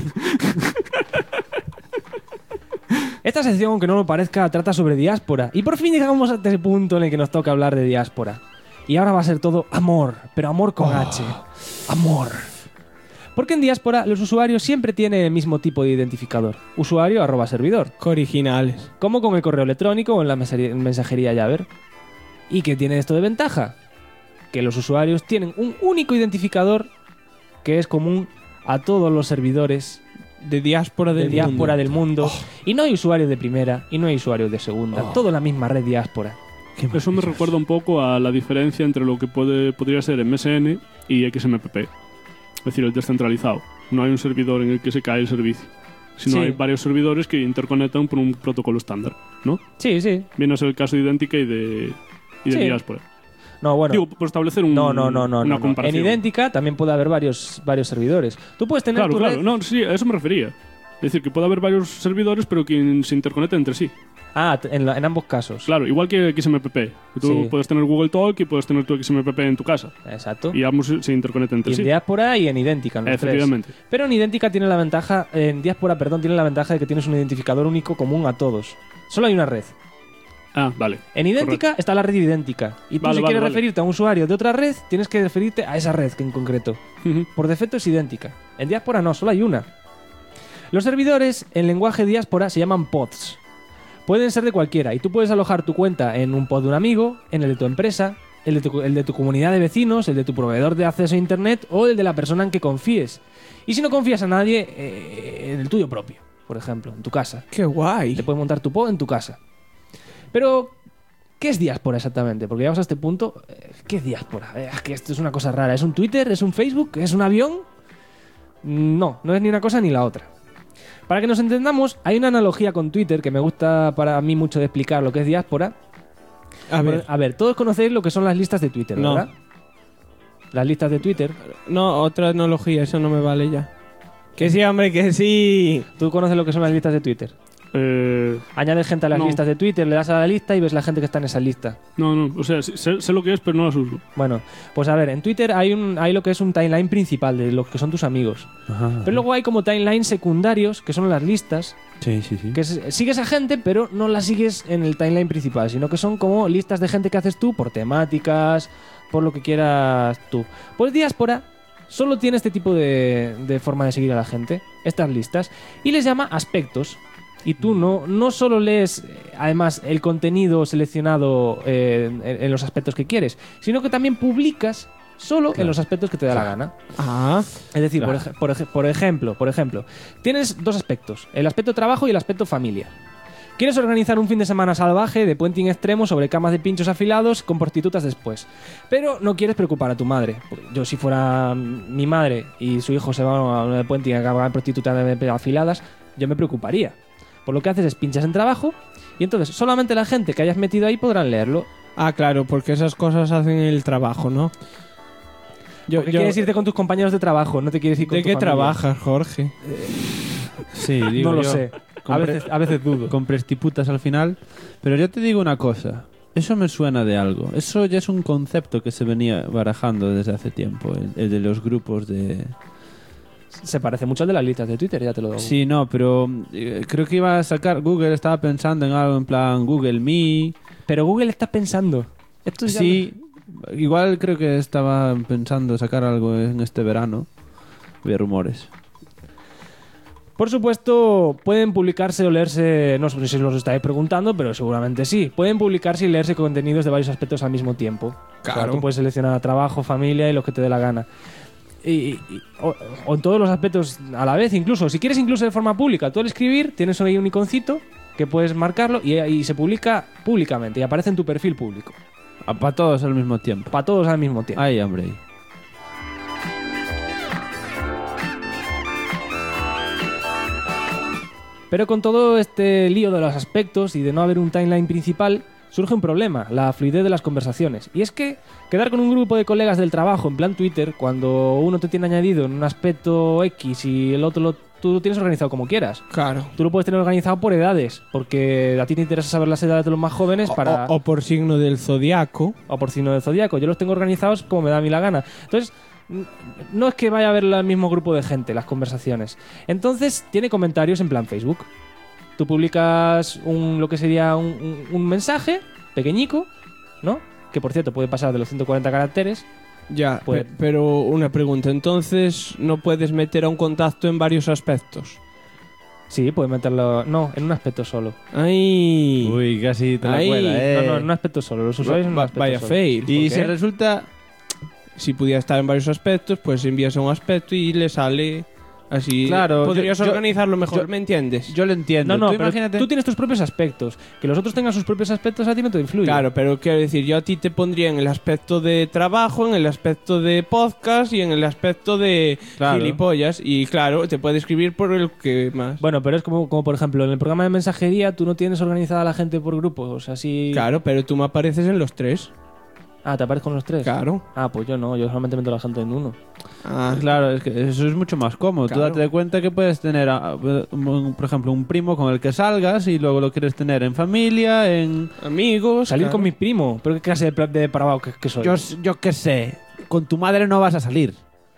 Esta sección, aunque no lo parezca, trata sobre diáspora. Y por fin llegamos a ese punto en el que nos toca hablar de diáspora. Y ahora va a ser todo amor, pero amor con H. Amor. Porque en diáspora los usuarios siempre tienen el mismo tipo de identificador. Usuario @servidor. Qué originales. Como con el correo electrónico o en la mensajería Jabber. ¿Y qué tiene esto de ventaja? Que los usuarios tienen un único identificador que es común a todos los servidores de diáspora del mundo. Y no hay usuarios de primera y no hay usuarios de segunda. Todo en la misma red diáspora. Eso me recuerda un poco a la diferencia entre lo que podría ser MSN y XMPP. Es decir, el descentralizado. No hay un servidor en el que se cae el servicio, sino hay varios servidores que interconectan por un protocolo estándar, ¿no? Sí. Viene a ser el caso de Idéntica y de diáspora. No, bueno. Digo, por establecer una comparación. En Idéntica también puede haber varios servidores. Tú puedes tener tu red... No, sí, a eso me refería. Es decir, que puede haber varios servidores, pero que se interconecten entre sí. Ah, en ambos casos. Claro, igual que XMPP. Que tú puedes tener Google Talk y puedes tener tu XMPP en tu casa. Exacto. Y ambos se interconectan entre sí. En diáspora y en Idéntica, en los Efectivamente. tres. Pero en Idéntica tiene la ventaja... En diáspora, tiene la ventaja de que tienes un identificador único común a todos. Solo hay una red. Ah, vale. En Idéntica está la red idéntica. Y tú si quieres referirte a un usuario de otra red, tienes que referirte a esa red en concreto. Por defecto es idéntica. En diáspora no, solo hay una. Los servidores en lenguaje diáspora se llaman pods. Pueden ser de cualquiera y tú puedes alojar tu cuenta en un pod de un amigo, en el de tu empresa, el de tu comunidad de vecinos, el de tu proveedor de acceso a internet o el de la persona en que confíes. Y si no confías a nadie, en el tuyo propio, por ejemplo, en tu casa. ¡Qué guay! Te puedes montar tu pod en tu casa. Pero, ¿qué es diáspora exactamente? Porque llegamos a este punto. ¿Qué es diáspora? Es que esto es una cosa rara. ¿Es un Twitter? ¿Es un Facebook? ¿Es un avión? No es ni una cosa ni la otra. Para que nos entendamos, hay una analogía con Twitter que me gusta para mí mucho de explicar lo que es diáspora. A ver, todos conocéis lo que son las listas de Twitter, ¿verdad? Las listas de Twitter. No, otra analogía, eso no me vale ya. Que sí, hombre, que sí. ¿Tú conoces lo que son las listas de Twitter? Añades gente a las listas de Twitter, le das a la lista y ves la gente que está en esa lista. No, o sea, sé lo que es, pero no las uso. Bueno, pues a ver, en Twitter hay lo que es un timeline principal de los que son tus amigos. Pero luego hay como timelines secundarios, que son las listas. Sí. Que sigues a gente, pero no la sigues en el timeline principal, sino que son como listas de gente que haces tú por temáticas, por lo que quieras tú. Pues Diáspora solo tiene este tipo de forma de seguir a la gente, estas listas, y les llama aspectos. Y tú no solo lees, además, el contenido seleccionado en los aspectos que quieres, sino que también publicas solo en los aspectos que te da la gana. Es decir, por ejemplo, tienes dos aspectos, el aspecto trabajo y el aspecto familia. ¿Quieres organizar un fin de semana salvaje de puenting extremo sobre camas de pinchos afilados con prostitutas después? Pero no quieres preocupar a tu madre. Yo, si fuera mi madre y su hijo se va a una de puenting a acabar prostitutas afiladas, yo me preocuparía. Por lo que haces es pinchas en trabajo y entonces solamente la gente que hayas metido ahí podrán leerlo. Ah, claro, porque esas cosas hacen el trabajo, ¿no? Quieres irte con tus compañeros de trabajo, no te quieres ir con tu familia. ¿De qué trabajas, Jorge? Sí, digo no lo yo. sé. A veces dudo. Con prestiputas al final. Pero yo te digo una cosa. Eso me suena de algo. Eso ya es un concepto que se venía barajando desde hace tiempo. El de los grupos de... Se parece mucho al de las listas de Twitter, ya te lo digo. Sí, no, pero creo que iba a sacar... Google estaba pensando en algo en plan Google Me. Pero Google está pensando. Esto sí, igual creo que estaba pensando sacar algo en este verano. Había rumores. Por supuesto, pueden publicarse o leerse, no sé si os estáis preguntando, pero seguramente sí. Pueden publicarse y leerse contenidos de varios aspectos al mismo tiempo. Claro. O sea, tú puedes seleccionar trabajo, familia y lo que te dé la gana. O en todos los aspectos a la vez, incluso. Si quieres incluso de forma pública, tú al escribir tienes ahí un iconcito que puedes marcarlo y se publica públicamente y aparece en tu perfil público. Para todos al mismo tiempo. Para todos al mismo tiempo. Ay, hombre. Pero con todo este lío de los aspectos y de no haber un timeline principal, surge un problema, la fluidez de las conversaciones. Y es que quedar con un grupo de colegas del trabajo en plan Twitter, cuando uno te tiene añadido en un aspecto X y el otro tú lo tienes organizado como quieras. Claro. Tú lo puedes tener organizado por edades, porque a ti te interesa saber las edades de los más jóvenes para... O por signo del zodiaco. O por signo del zodiaco. Yo los tengo organizados como me da a mí la gana. Entonces... no es que vaya a haber el mismo grupo de gente las conversaciones. Entonces tiene comentarios en plan Facebook. Tú publicas lo que sería un mensaje pequeñico, ¿no? Que por cierto puede pasar de los 140 caracteres. Ya, pero una pregunta. Entonces no puedes meter a un contacto en varios aspectos. Sí, puedes meterlo... No, en un aspecto solo. ¡Ay! Uy, casi te la cuela, No, en un aspecto solo. Los usuarios en un aspecto vaya solo. fail. Y si resulta... Si pudiera estar en varios aspectos, pues envías a un aspecto y le sale así. Claro, podrías organizarlo mejor, ¿me entiendes? Yo lo entiendo. No, tú pero imagínate... tú tienes tus propios aspectos. Que los otros tengan sus propios aspectos a ti no te influye. Claro, pero quiero decir, yo a ti te pondría en el aspecto de trabajo, en el aspecto de podcast y en el aspecto de gilipollas. Y claro, te puede escribir por el que más. Bueno, pero es como por ejemplo, en el programa de mensajería tú no tienes organizada a la gente por grupos, así... Claro, pero tú me apareces en los tres. Ah, ¿te aparezes con los tres? Claro. Ah, pues yo no, yo solamente meto a la gente en uno. Ah, claro, es que eso es mucho más cómodo. Claro. Tú date cuenta que puedes tener, por ejemplo, un primo con el que salgas y luego lo quieres tener en familia, en amigos. Salir con mi primo. ¿Pero qué clase de parabao que soy? Yo qué sé. Con tu madre no vas a salir.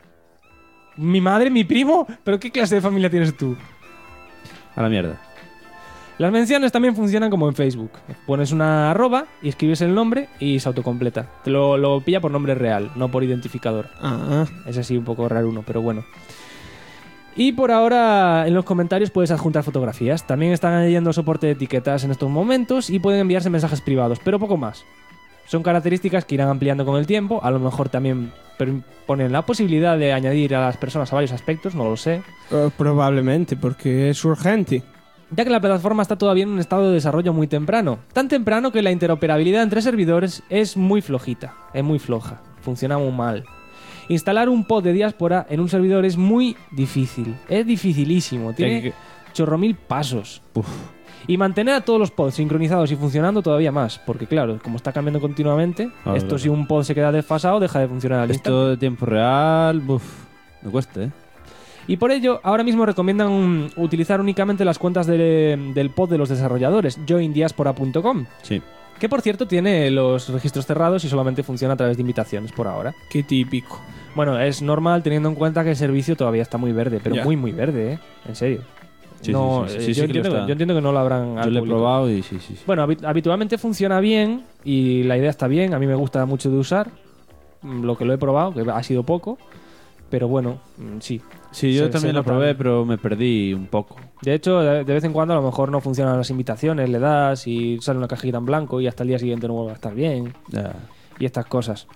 ¿Mi madre, mi primo? ¿Pero qué clase de familia tienes tú? A la mierda. Las menciones también funcionan como en Facebook. Pones una arroba y escribes el nombre y se autocompleta. Te lo pilla por nombre real, no por identificador. Ah. Es así un poco raro uno, pero bueno. Y por ahora en los comentarios puedes adjuntar fotografías. También están añadiendo soporte de etiquetas en estos momentos y pueden enviarse mensajes privados, pero poco más. Son características que irán ampliando con el tiempo. A lo mejor también ponen la posibilidad de añadir a las personas a varios aspectos, no lo sé. Probablemente, porque es urgente. Ya que la plataforma está todavía en un estado de desarrollo muy temprano. Tan temprano que la interoperabilidad entre servidores es muy flojita, es muy floja, funciona muy mal. Instalar un pod de diáspora en un servidor es muy difícil, es dificilísimo, tiene chorro mil pasos. Uf. Y mantener a todos los pods sincronizados y funcionando todavía más, porque claro, como está cambiando continuamente, esto si un pod se queda desfasado deja de funcionar al instante. Esto de tiempo real, me cuesta, ¿eh? Y por ello, ahora mismo recomiendan utilizar únicamente las cuentas del pod de los desarrolladores, joindiaspora.com. Sí. Que por cierto tiene los registros cerrados y solamente funciona a través de invitaciones por ahora. Qué típico. Bueno, es normal teniendo en cuenta que el servicio todavía está muy verde, pero muy muy verde, ¿eh? En serio. Sí, no, sí, yo entiendo que no lo habrán. Yo lo he probado y sí. Bueno, habitualmente funciona bien y la idea está bien. A mí me gusta mucho de usar. Lo que lo he probado, que ha sido poco. Pero bueno, sí. Sí, yo también lo probé, pero me perdí un poco. De hecho, de vez en cuando a lo mejor no funcionan las invitaciones, le das y sale una cajita en blanco y hasta el día siguiente no vuelve a estar bien. Y estas cosas.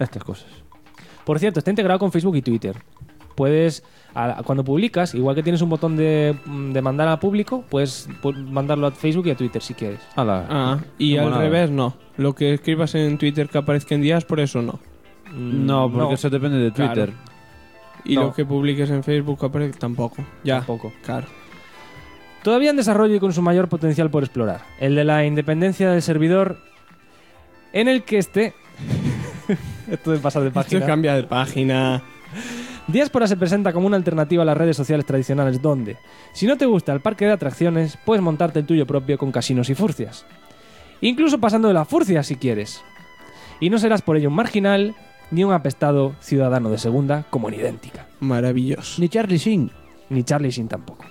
Por cierto, está integrado con Facebook y Twitter. Puedes, cuando publicas, igual que tienes un botón de mandar a público, puedes mandarlo a Facebook y a Twitter si quieres. Y al revés no. Lo que escribas en Twitter que aparezca en días, por eso no. No, porque eso depende de Twitter. Claro. Y lo que publiques en Facebook aparece tampoco. Tampoco. Claro. Todavía en desarrollo y con su mayor potencial por explorar. El de la independencia del servidor en el que esté... Esto de pasar de página. Esto cambia de página. Diáspora se presenta como una alternativa a las redes sociales tradicionales donde, si no te gusta el parque de atracciones, puedes montarte el tuyo propio con casinos y furcias. Incluso pasando de la furcia si quieres. Y no serás por ello un marginal ni un apestado ciudadano de segunda como en Idéntica. Maravilloso. Ni Charlie Sheen. Ni Charlie Sheen tampoco.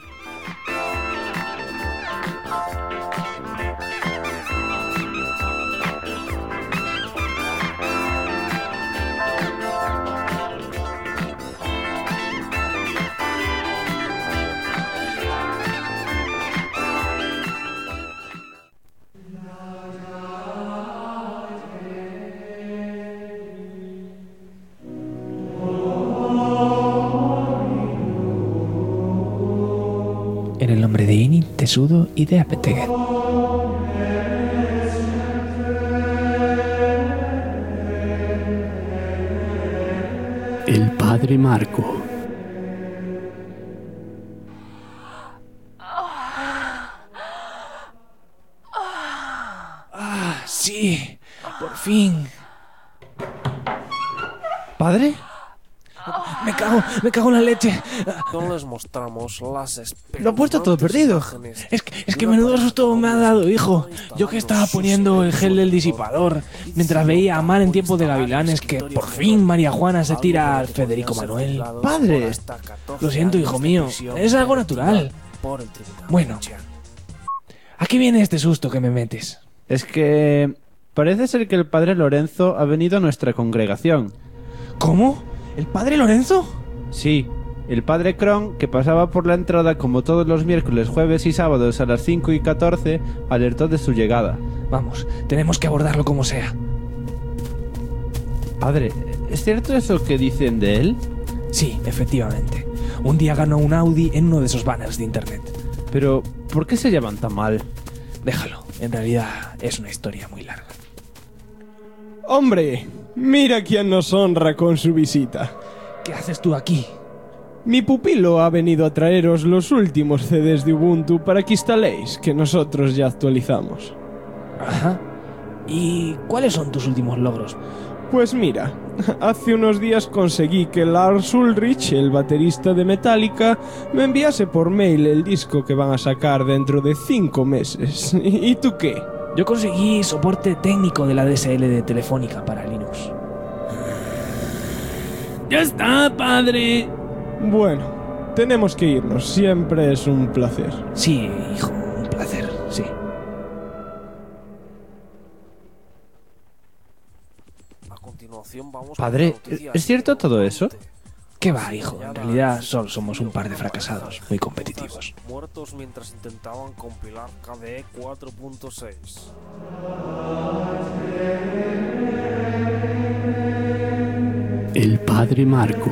En el nombre de Ini, Tesudo y de Apeteguet. El padre Marco. Sí, por fin. ¿Padre? Me cago en la leche. No les mostramos las Lo he puesto todo perdido. Es que menudo susto me ha dado, hijo. Yo que estaba poniendo el gel del disipador mientras veía a Mar en tiempo de gavilanes que por fin María Juana se tira al Federico Manuel. ¡Padre! Lo siento, hijo mío. Es algo natural. Bueno, ¿a qué viene este susto que me metes? Es que parece ser que el padre Lorenzo ha venido a nuestra congregación. ¿Cómo? ¿El padre Lorenzo? Sí, el padre Kron, que pasaba por la entrada como todos los miércoles, jueves y sábados a las 5:14, alertó de su llegada. Vamos, tenemos que abordarlo como sea. Padre, ¿es cierto eso que dicen de él? Sí, efectivamente. Un día ganó un Audi en uno de esos banners de internet. Pero, ¿por qué se llaman tan mal? Déjalo, en realidad es una historia muy larga. ¡Hombre! Mira quién nos honra con su visita. ¿Qué haces tú aquí? Mi pupilo ha venido a traeros los últimos CDs de Ubuntu para que instaléis, que nosotros ya actualizamos. Ajá. ¿Y cuáles son tus últimos logros? Pues mira, hace unos días conseguí que Lars Ulrich, el baterista de Metallica, me enviase por mail el disco que van a sacar dentro de 5 meses. ¿Y tú qué? Yo conseguí soporte técnico de la DSL de Telefónica para Linux. ¡Ya está, padre! Bueno, tenemos que irnos. Siempre es un placer. Sí, hijo, un placer, sí. A continuación vamos Padre, con la noticia ¿es cierto todo eso? ¿Qué va, hijo? En realidad solo somos un par de fracasados muy competitivos. Muertos mientras intentaban compilar KDE 4.6. El padre Marco.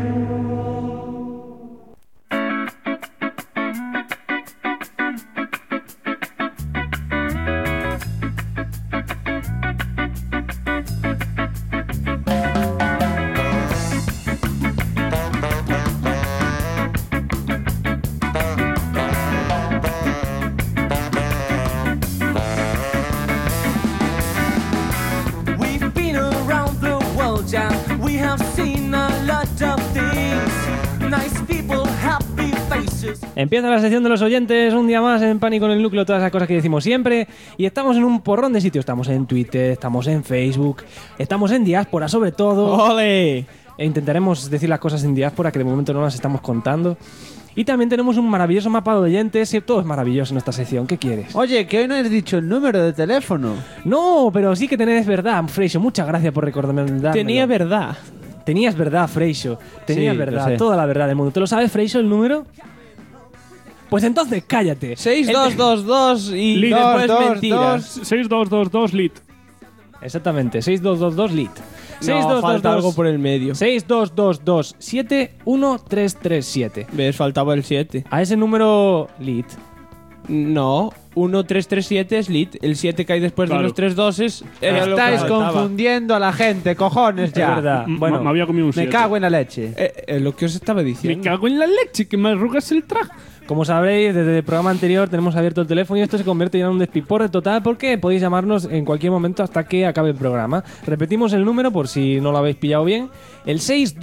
We've been around the world, yeah. We have seen a lot of things. Nice people, happy faces. Empieza la sección de los oyentes, un día más en Pánico en el Núcleo, todas esas cosas que decimos siempre. Y estamos en un porrón de sitios. Estamos en Twitter, estamos en Facebook, estamos en Diáspora sobre todo. ¡Ole! E intentaremos decir las cosas en Diáspora, que de momento no las estamos contando. Y también tenemos un maravilloso mapa de oyentes. Y todo es maravilloso en esta sección. ¿Qué quieres? Oye, que hoy no has dicho el número de teléfono. No, pero sí que tenés verdad, Freixo. Muchas gracias por recordarme. Tenía verdad. Tenías verdad, Freixo. Tenías Sí, lo verdad, sé. toda la verdad del mundo. ¿Te lo sabes, Freixo, el número? Pues entonces cállate. 6222 y Lit. después 2, mentiras. 6222 lit. Exactamente, 6222 lit. No, falta algo por el medio. 6222711337. ¿Ves? Faltaba el 7. A ese número lit. No, 1337 es lit. El 7 que hay después Claro. de los 3 doses era lo que Estáis faltaba. confundiendo a la gente, cojones ya. Es verdad. Bueno, me había comido un Me 7. cago en la leche. Lo que os estaba Me diciendo. cago en la leche, que me arrugas el traje. como sabréis, desde el programa anterior tenemos abierto el teléfono y esto se convierte ya en un despiporre total porque podéis llamarnos en cualquier momento hasta que acabe el programa. Repetimos el número por si no lo habéis pillado bien. El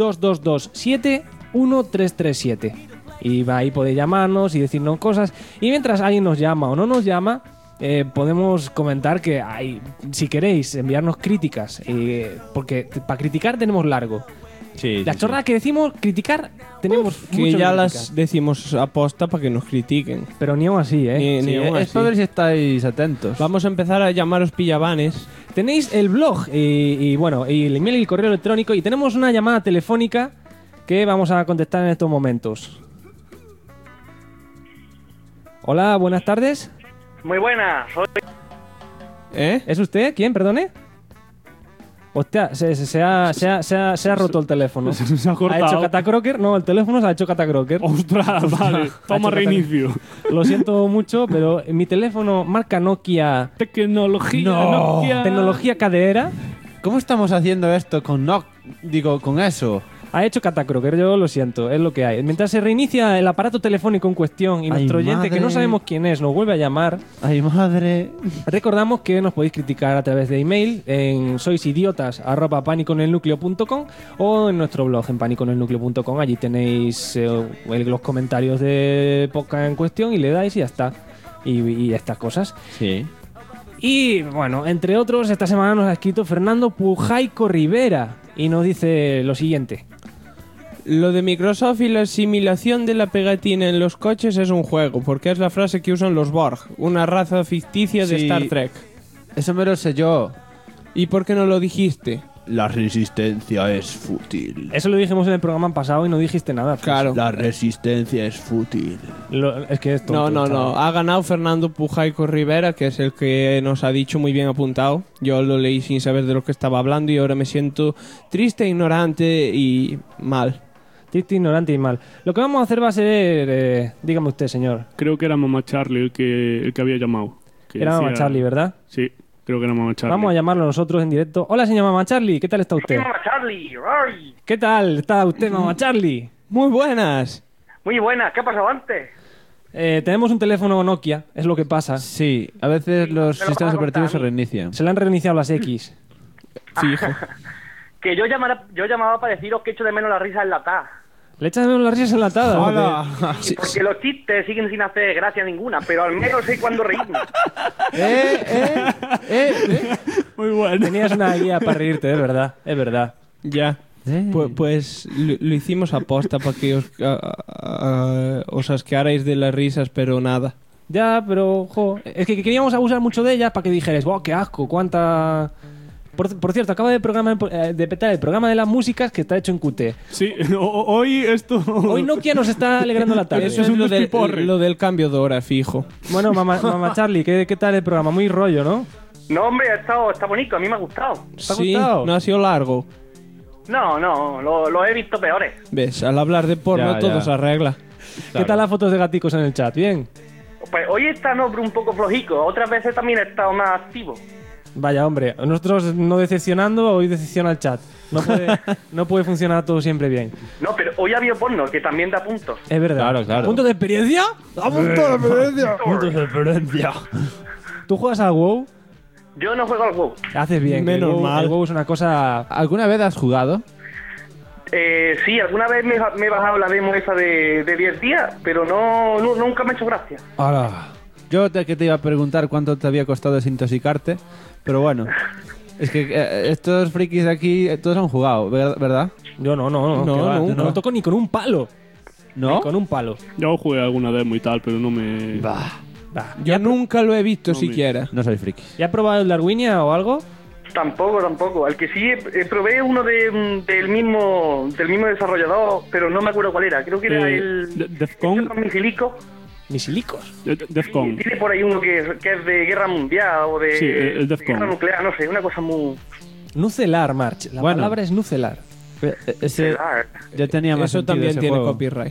622271337. Y ahí podéis llamarnos y decirnos cosas. Y mientras alguien nos llama o no nos llama, podemos comentar que si queréis enviarnos críticas, porque para criticar tenemos largo. Sí, Las chorradas que decimos, criticar, tenemos Que mucho ya que las criticar. decimos aposta para que nos critiquen. Pero ni aún así, ¿eh? Ni aún es así. para ver si estáis atentos. Vamos a empezar a llamaros pillabanes. Tenéis el blog y bueno, y el email y el correo electrónico y tenemos una llamada telefónica que vamos a contestar en estos momentos. Hola, buenas tardes. Muy buena, soy... ¿Es usted? ¿Quién? Perdone. Hostia, se ha roto el teléfono. Se ha cortado. ¿Ha hecho catacroker? No, el teléfono se ha hecho catacroker. Ostras, vale. Toma reinicio. Lo siento mucho, pero mi teléfono marca Nokia. Tecnología No. Nokia. Tecnología cadera. ¿Cómo estamos haciendo esto con con eso? Ha hecho catacroker, yo lo siento, es lo que hay. Mientras se reinicia el aparato telefónico en cuestión y nuestro oyente, que no madre. sabemos quién es, nos vuelve a llamar, Ay, madre. recordamos que nos podéis criticar a través de email en soisidiotas@paniconelnucleo.com o en nuestro blog en paniconelnucleo.com. Allí tenéis los comentarios de podcast en cuestión y le dais y ya está. Y estas cosas. Sí. Y bueno, entre otros, esta semana nos ha escrito Fernando Pujaico Rivera y nos dice lo siguiente. Lo de Microsoft y la asimilación de la pegatina en los coches es un juego, porque es la frase que usan los Borg, una raza ficticia de Sí. Star Trek. Eso me lo sé yo. ¿Y por qué no lo dijiste? La resistencia es fútil. Eso lo dijimos en el programa pasado y no dijiste nada. Claro. La resistencia es fútil. Es que es tonto, No. chaval. Ha ganado Fernando Pujaico Rivera, que es el que nos ha dicho muy bien apuntado. Yo lo leí sin saber de lo que estaba hablando y ahora me siento triste, ignorante y mal. Triste, ignorante y mal. Lo que vamos a hacer va a ser... dígame usted, señor. Creo que era Mamá Charlie el que había llamado. Que Era Mamá decía- Charlie, ¿verdad? Sí, creo que era Mamá Charlie. Vamos a llamarlo nosotros en directo. Hola, señor Mamá Charlie. ¿Qué tal está usted? Mamá Charlie, ¡ay! ¿Qué tal está usted, Mamá Charlie? Muy buenas. Muy buena, ¿qué ha pasado antes? Tenemos un teléfono Nokia, es lo que pasa. Sí, a veces los Me lo sistemas vas a operativos se contar a mí. reinician. Se le han reiniciado las X. Fijo. Que yo llamaba para deciros que echo de menos la risa enlatada. Le echas de menos las risas enlatadas. Hola. Porque los chistes siguen sin hacer gracia ninguna, pero al menos sé cuándo reírme. Muy bueno. Tenías una guía para reírte, es verdad. Es verdad. Ya. Pues lo hicimos aposta para que os asquearais de las risas, pero nada. Ya, pero, es que queríamos abusar mucho de ellas para que dijerais, wow, qué asco, cuánta Por cierto, acaba de petar el programa de las músicas que está hecho en Qt. Sí, hoy esto... Hoy Nokia nos está alegrando la tarde. Eso es lo del cambio de hora, fijo. Bueno, mamá Charlie, ¿qué tal el programa? Muy rollo, ¿no? No, hombre, está bonito, a mí me ha gustado. ¿Te ha Sí, gustado? no ha sido largo. No, lo he visto peores. ¿Ves? Al hablar de porno Ya, todo ya. se arregla. ¿Qué tal las fotos de gaticos en el chat? ¿Bien? Pues hoy está un poco flojico, otras veces también he estado más activo. Vaya, hombre, nosotros no decepcionando, hoy decepciona el chat. No puede funcionar todo siempre bien. No, pero hoy ha habido porno, que también da puntos. Es verdad. Claro. ¿Punto de experiencia? ¡Da punto de experiencia! ¡Puntos de experiencia! ¿Tú juegas al WoW? Yo no juego al WoW. Haces bien. Menos mal. El WoW es una cosa... ¿Alguna vez has jugado? Sí, alguna vez me he bajado la demo esa de 10 días, pero nunca me ha hecho gracia. Ahora. Yo que te iba a preguntar cuánto te había costado desintoxicarte, pero bueno. Es que estos frikis de aquí todos han jugado, ¿verdad? Yo no, nunca. no toco ni con un palo. ¿No? Ni con un palo. Yo jugué alguna demo y tal, pero no me... Yo nunca lo he visto siquiera. No soy friki. ¿Ya has probado el Darwinia o algo? Tampoco. El que sí probé uno del mismo desarrollador, pero no me acuerdo cuál era. Creo que era el Defcon. Misilico. ¿Misilicos? Defcon. Tiene por ahí uno que es de guerra mundial o de, Sí, el Defcon. guerra nuclear, no sé, una cosa muy... Nucelar, March. La Bueno. palabra es nucelar. Ese ya tenía más Eso sentido también ese tiene juego. copyright.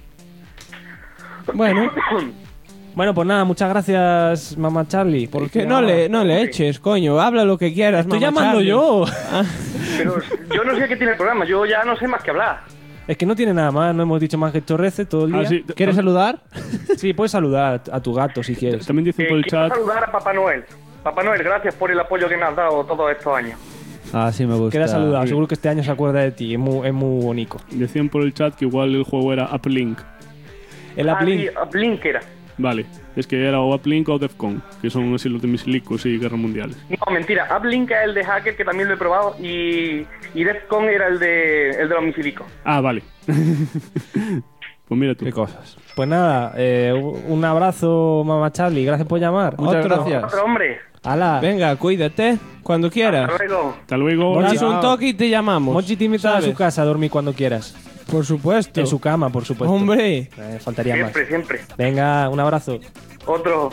Bueno, pues nada, muchas gracias, mamá Charlie. ¿Por qué no le eches, coño? Habla lo que quieras. Estoy mamá llamando Charlie. yo. Pero yo no sé qué tiene el programa, yo ya no sé más que hablar. Es que no tiene nada más, no hemos dicho más que chorrece todo el día. sí. ¿Quieres saludar? Sí, puedes saludar a tu gato si quieres. También dicen por el Quiero chat... saludar a Papá Noel. Papá Noel, gracias por el apoyo que me has dado todos estos años. Ah, sí me gusta. Queda saludado, seguro que este año se acuerda de ti, es muy bonito. Decían por el chat que igual el juego era Uplink. El Uplink. Sí, Uplink era. Vale, es que era o Uplink o Defcon, que son así los de Misilicos y Guerras Mundiales. No, mentira, Uplink es el de Hacker, que también lo he probado, y Defcon era el de los misilicos. Ah, vale. Pues mira tú. Qué cosas. Pues nada, un abrazo, mamá Charlie, gracias por llamar. Muchas gracias. Otro hombre. ¡Hala! Venga, cuídate. Cuando quieras. Hasta luego. Hasta luego. Das un toque y te llamamos. Monchi te invita a ¿sabes? su casa a dormir cuando quieras. Por supuesto. En su cama, por supuesto. Hombre. Faltaría más. Siempre. Venga, un abrazo. Otro.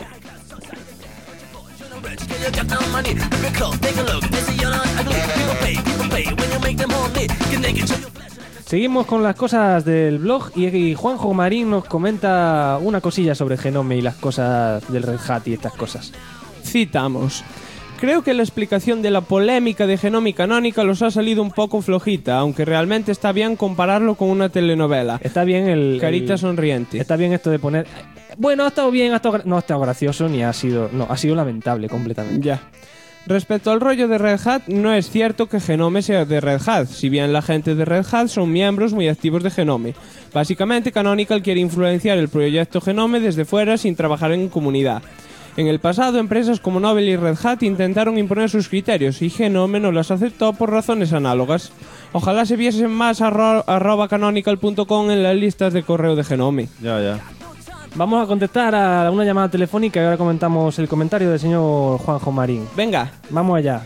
Seguimos con las cosas del blog y Juanjo Marín nos comenta una cosilla sobre Genome y las cosas del Red Hat y estas cosas. Citamos. Creo que la explicación de la polémica de Genome y Canonical os ha salido un poco flojita, aunque realmente está bien compararlo con una telenovela. Está bien Carita sonriente. Está bien esto de poner... Bueno, ha estado bien, no ha estado gracioso ni ha sido... No, ha sido lamentable completamente. Ya. Respecto al rollo de Red Hat, no es cierto que Genome sea de Red Hat, si bien la gente de Red Hat son miembros muy activos de Genome. Básicamente, Canonical quiere influenciar el proyecto Genome desde fuera sin trabajar en comunidad. En el pasado, empresas como Novell y Red Hat intentaron imponer sus criterios y Genome no las aceptó por razones análogas. Ojalá se viesen más @canonical.com en las listas de correo de Genome. Ya. Vamos a contestar a una llamada telefónica y ahora comentamos el comentario del señor Juanjo Marín. Venga. Vamos allá.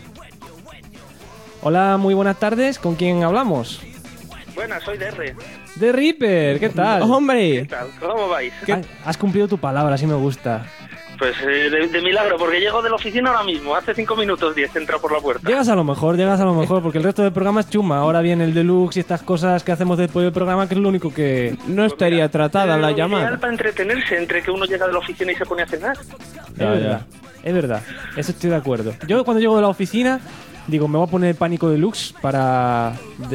Hola, muy buenas tardes. ¿Con quién hablamos? Buenas, soy DR. De Reaper, ¿qué tal? ¡Hombre! ¿Qué tal? ¿Cómo vais? Has cumplido tu palabra, así me gusta. Pues de milagro, porque llego de la oficina ahora mismo, hace 5 minutos 10 entra por la puerta. Llegas a lo mejor, porque el resto del programa es chuma. Ahora viene el deluxe y estas cosas que hacemos después del programa, que es lo único que... No estaría tratada la llamada. Ideal para entretenerse entre que uno llega de la oficina y se pone a cenar. Es verdad, eso estoy de acuerdo. Yo cuando llego de la oficina, digo, me voy a poner pánico deluxe para...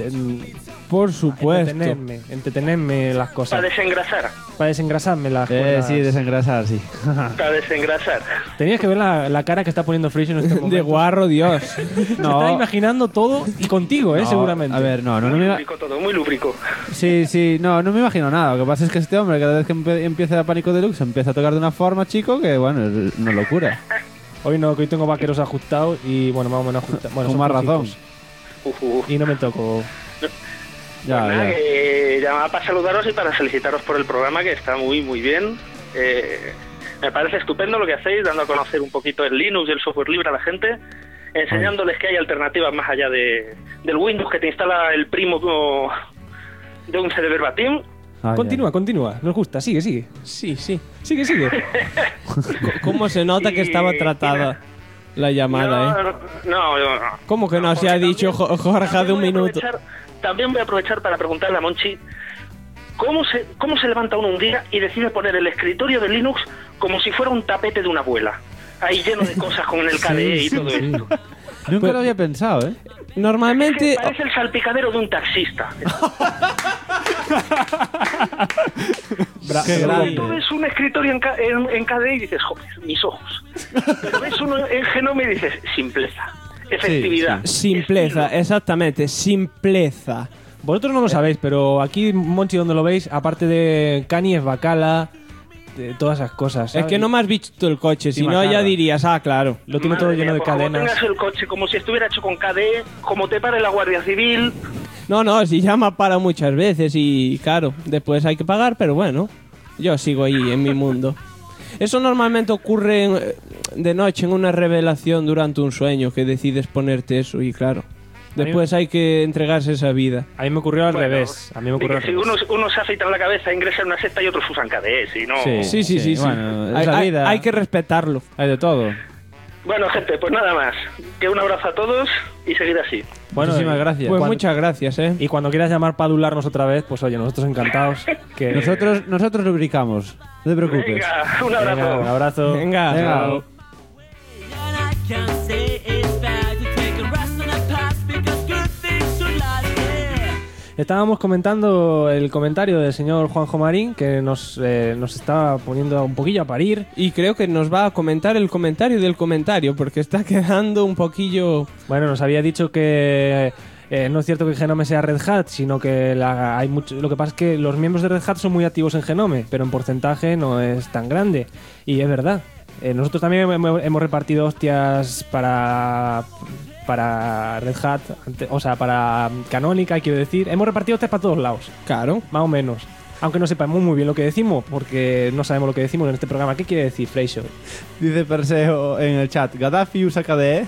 Por supuesto. Entretenerme las cosas. Para desengrasar. Para desengrasarme las cosas. Sí, desengrasar, sí. Para desengrasar. Tenías que ver la cara que está poniendo Fresh en este momento. De guarro, Dios. Se está imaginando todo y contigo, seguramente. A ver, no muy me lúbrico todo, muy lúbrico. Sí, no me imagino nada. Lo que pasa es que este hombre, cada vez que empieza Pánico Deluxe, empieza a tocar de una forma, chico, que bueno, es una locura. Hoy no, que hoy tengo vaqueros ajustados y bueno, más o menos ajustados. Bueno, con más razón. Y no me toco. Ya. Llamaba para saludaros y para felicitaros por el programa, que está muy bien. Me parece estupendo lo que hacéis, dando a conocer un poquito el Linux y el software libre a la gente. enseñándoles que hay alternativas más allá del Windows que te instala el primo de un CD verbatim. Continúa, nos gusta, sigue. Sí. Sigue. ¿Cómo se nota que estaba tratada la llamada, No. ¿Cómo que no se ha dicho Jorge de un minuto? También voy a aprovechar para preguntarle a Monchi ¿cómo se levanta uno un día y decide poner el escritorio de Linux como si fuera un tapete de una abuela, ahí lleno de cosas con el KDE y todo esto. Nunca lo había pensado, ¿eh? Normalmente... Es que parece el salpicadero de un taxista. Tú ves un escritorio en KDE y dices, joder, mis ojos. Pero ves uno en Genome y dices, simpleza, efectividad. Simpleza, exactamente, simpleza. Vosotros no lo sabéis, pero aquí, Monchi, donde lo veis, aparte de Cani, es Bacala, de todas esas cosas, ¿sabes? Es que no me has visto el coche, si no ya dirías, claro. Lo tiene todo lleno de cadenas. Como tengas el coche como si estuviera hecho con KDE, como te pare la Guardia Civil. No, si ya me ha parado muchas veces y claro, después hay que pagar, pero bueno, yo sigo ahí en mi mundo. Eso normalmente ocurre de noche en una revelación durante un sueño, que decides ponerte eso y claro, después hay que entregarse esa vida. A mí me ocurrió al revés. Si uno se afeita en la cabeza, ingresa en una secta y otros usan KDE, si no... Sí. Bueno, Hay que respetarlo. Hay de todo. Bueno, gente, pues nada más. Que un abrazo a todos y seguid así. Bueno, muchísimas gracias. Pues muchas gracias, Y cuando quieras llamar para adularnos otra vez, pues oye, nosotros encantados. Que... Nosotros lubricamos. No te preocupes. Venga, un abrazo. Venga, un abrazo. Venga. Chao. Estábamos comentando el comentario del señor Juanjo Marín, que nos está poniendo un poquillo a parir. Y creo que nos va a comentar el comentario del comentario, porque está quedando un poquillo... Bueno, nos había dicho que no es cierto que Genome sea Red Hat, sino que hay mucho. Lo que pasa es que los miembros de Red Hat son muy activos en Genome, pero en porcentaje no es tan grande. Y es verdad. Nosotros también hemos repartido hostias para Red Hat, o sea, para Canónica, quiero decir. Hemos repartido hostias para todos lados. Claro. Más o menos. Aunque no sepamos muy bien lo que decimos, porque no sabemos lo que decimos en este programa. ¿Qué quiere decir, Freixo? Dice Perseo en el chat, ¿Gaddafi usa KDE?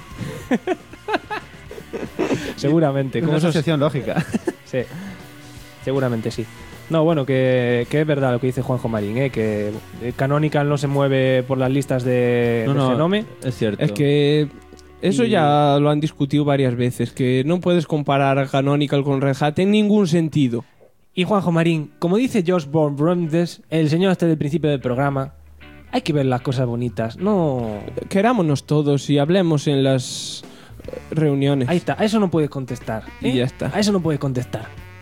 Seguramente. Una asociación lógica. Sí, seguramente sí. No, bueno, que es verdad lo que dice Juanjo Marín, que Canonical no se mueve por las listas de Genome. Es cierto. Es que eso ya lo han discutido varias veces, que no puedes comparar a Canonical con Red Hat en ningún sentido. Y Juanjo Marín, como dice Josh Bromdes, el señor del principio del programa, hay que ver las cosas bonitas, no... Querámonos todos y hablemos en las reuniones. Ahí está, a eso no puedes contestar. Y ya está. A eso no puedes contestar.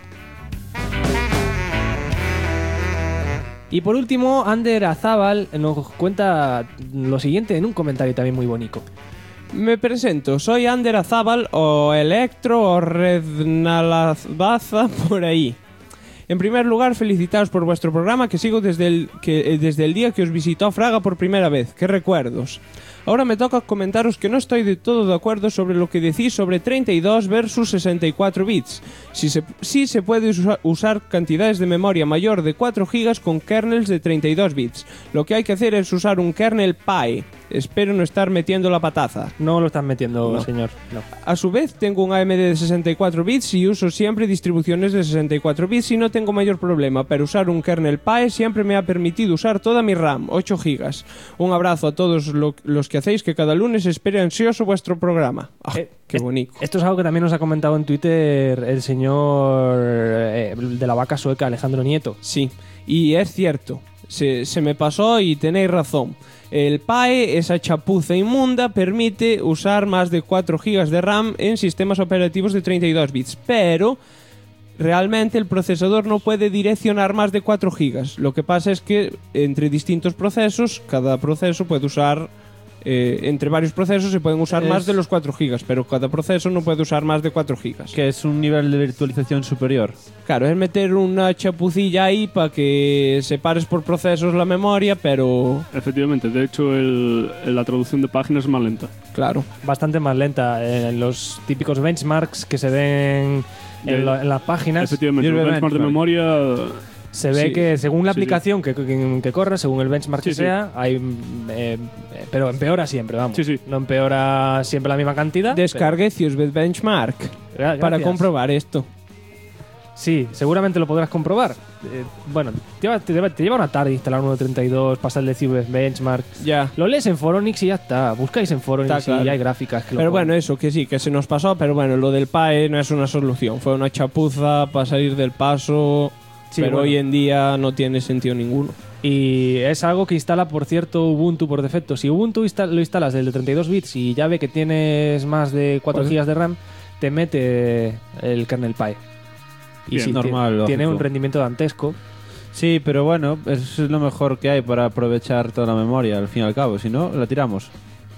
Y por último, Ander Azábal nos cuenta lo siguiente en un comentario también muy bonito. Me presento, soy Ander Azábal o Electro o Rednalabaza por ahí. En primer lugar, felicitaros por vuestro programa que sigo desde el día que os visitó Fraga por primera vez. ¡Qué recuerdos! Ahora me toca comentaros que no estoy de todo de acuerdo sobre lo que decís sobre 32 versus 64 bits. Sí se puede usar cantidades de memoria mayor de 4 GB con kernels de 32 bits. Lo que hay que hacer es usar un kernel PI. Espero no estar metiendo la pataza. No lo estás metiendo, no. Señor. No. A su vez, tengo un AMD de 64 bits y uso siempre distribuciones de 64 bits y no tengo mayor problema, pero usar un kernel PI siempre me ha permitido usar toda mi RAM, 8 GB. Un abrazo a todos los que hacéis, que cada lunes espero ansioso vuestro programa. ¡Qué bonito! Esto es algo que también nos ha comentado en Twitter el señor de la vaca sueca, Alejandro Nieto. Sí, y es cierto. Se me pasó y tenéis razón. El PAE, esa chapuza inmunda, permite usar más de 4 GB de RAM en sistemas operativos de 32 bits, pero realmente el procesador no puede direccionar más de 4 GB. Lo que pasa es que entre distintos procesos, cada proceso puede usar... entre varios procesos se pueden usar más de los 4 GB, pero cada proceso no puede usar más de 4 GB. Que es un nivel de virtualización superior. Claro, es meter una chapucilla ahí para que separes por procesos la memoria, pero... Efectivamente, de hecho la traducción de páginas es más lenta. Claro. Bastante más lenta. En los típicos benchmarks que se ven en las páginas. Efectivamente, los benchmarks de memoria... Se ve Sí. que según la Sí, sí. aplicación que corra, según el benchmark Sí, que sí. sea, hay, pero empeora siempre, vamos. Sí, sí. No empeora siempre la misma cantidad. Descargue Ciusbet Benchmark pero- para gracias. comprobar esto. Sí, seguramente lo podrás comprobar. Bueno, te lleva una tarde instalar 1.32, pasar el de Ciber Benchmark. Ya. Lo lees en Foronix y ya está. Buscáis en Foronix Está claro. y hay gráficas que lo Pero ponen. bueno, eso que sí, que se nos pasó, pero bueno, lo del PAE no es una solución. Fue una chapuza para salir del paso, Sí, pero bueno. hoy en día no tiene sentido ninguno. Y es algo que instala, por cierto, Ubuntu por defecto. Si Ubuntu lo instalas del de 32 bits y ya ve que tienes más de 4 Pues- GB de RAM, te mete el kernel PAE. Y Bien, sí, normal, tiene lógico. un rendimiento dantesco. Sí, pero bueno, eso es lo mejor que hay para aprovechar toda la memoria, al fin y al cabo. Si no, la tiramos.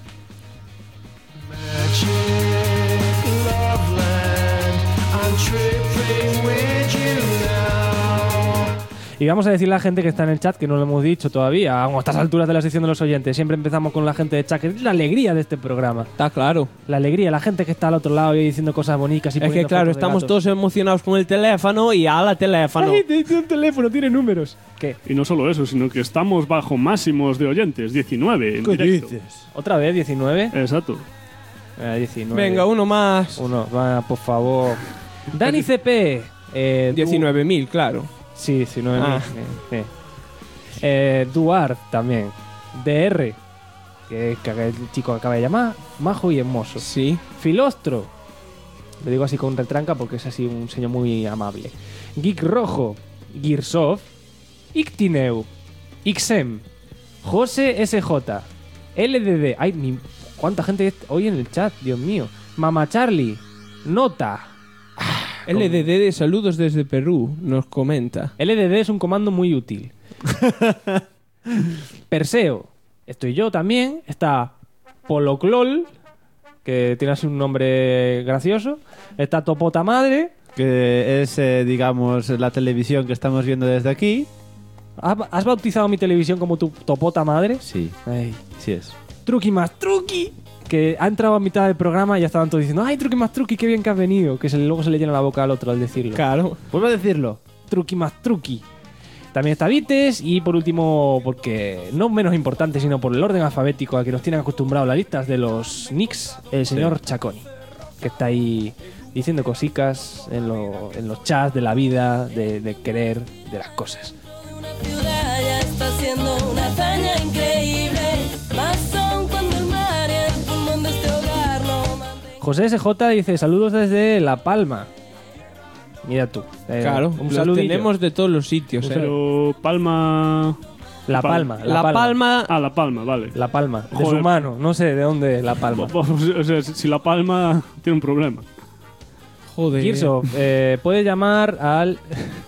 Y vamos a decirle a la gente que está en el chat, que no lo hemos dicho todavía, a estas alturas de la sección de los oyentes. Siempre empezamos con la gente de chat, que es la alegría de este programa. Está claro. La alegría, la gente que está al otro lado y diciendo cosas bonitas. Y Es que poniendo claro, fotos de estamos gatos. todos emocionados con el teléfono y a la teléfono. ¡Ay, tiene un teléfono, tiene números! ¿Qué? Y no solo eso, sino que estamos bajo máximos de oyentes, 19 en directo. ¿Otra vez 19? Exacto. 19. Venga, uno más. Uno, va, por favor. Dani CP. 19.000, claro. Sí, 19.000. Ah. Duarte también. DR. Que el chico que acaba de llamar. Majo y hermoso. Sí. Filostro. Lo digo así con retranca porque es así un señor muy amable. Geek Rojo. Gearsoft. Ictineu. Ixem. José SJ. LDD. Ay, cuánta gente hay hoy en el chat, Dios mío. Mama Charlie. Nota. LDD de saludos desde Perú nos comenta. LDD es un comando muy útil. Perseo. Estoy yo también. Está Poloclol, que tiene así un nombre gracioso. Está Topota Madre. Que es, digamos, la televisión que estamos viendo desde aquí. ¿Has bautizado mi televisión como tu Topota Madre? Sí, Ay. sí es. Truqui más Truqui. Que ha entrado a mitad del programa y ya estaban todos diciendo: ¡ay, Truqui más Truqui, qué bien que has venido! Que luego se le llena la boca al otro al decirlo. Claro. Vuelvo a decirlo. Truqui más Truqui. También está Vites y por último, porque no menos importante, sino por el orden alfabético al que nos tienen acostumbrados las listas de los nicks, el señor Chaconi, que está ahí diciendo cositas en los chats de la vida, de querer, de las cosas. ciudad ya está haciendo una hazaña increíble. Más aún cuando el mar y el pulmón de este hogar no mantenga. José SJ dice: saludos desde La Palma. Mira tú. Claro, un los saludillo. tenemos de todos los sitios. Pero Palma... La Palma. La Palma. Ah, La Palma, vale. La Palma. De Joder. su mano. No sé de dónde La Palma. O sea, si La Palma tiene un problema. Joder. Kirso, puede llamar al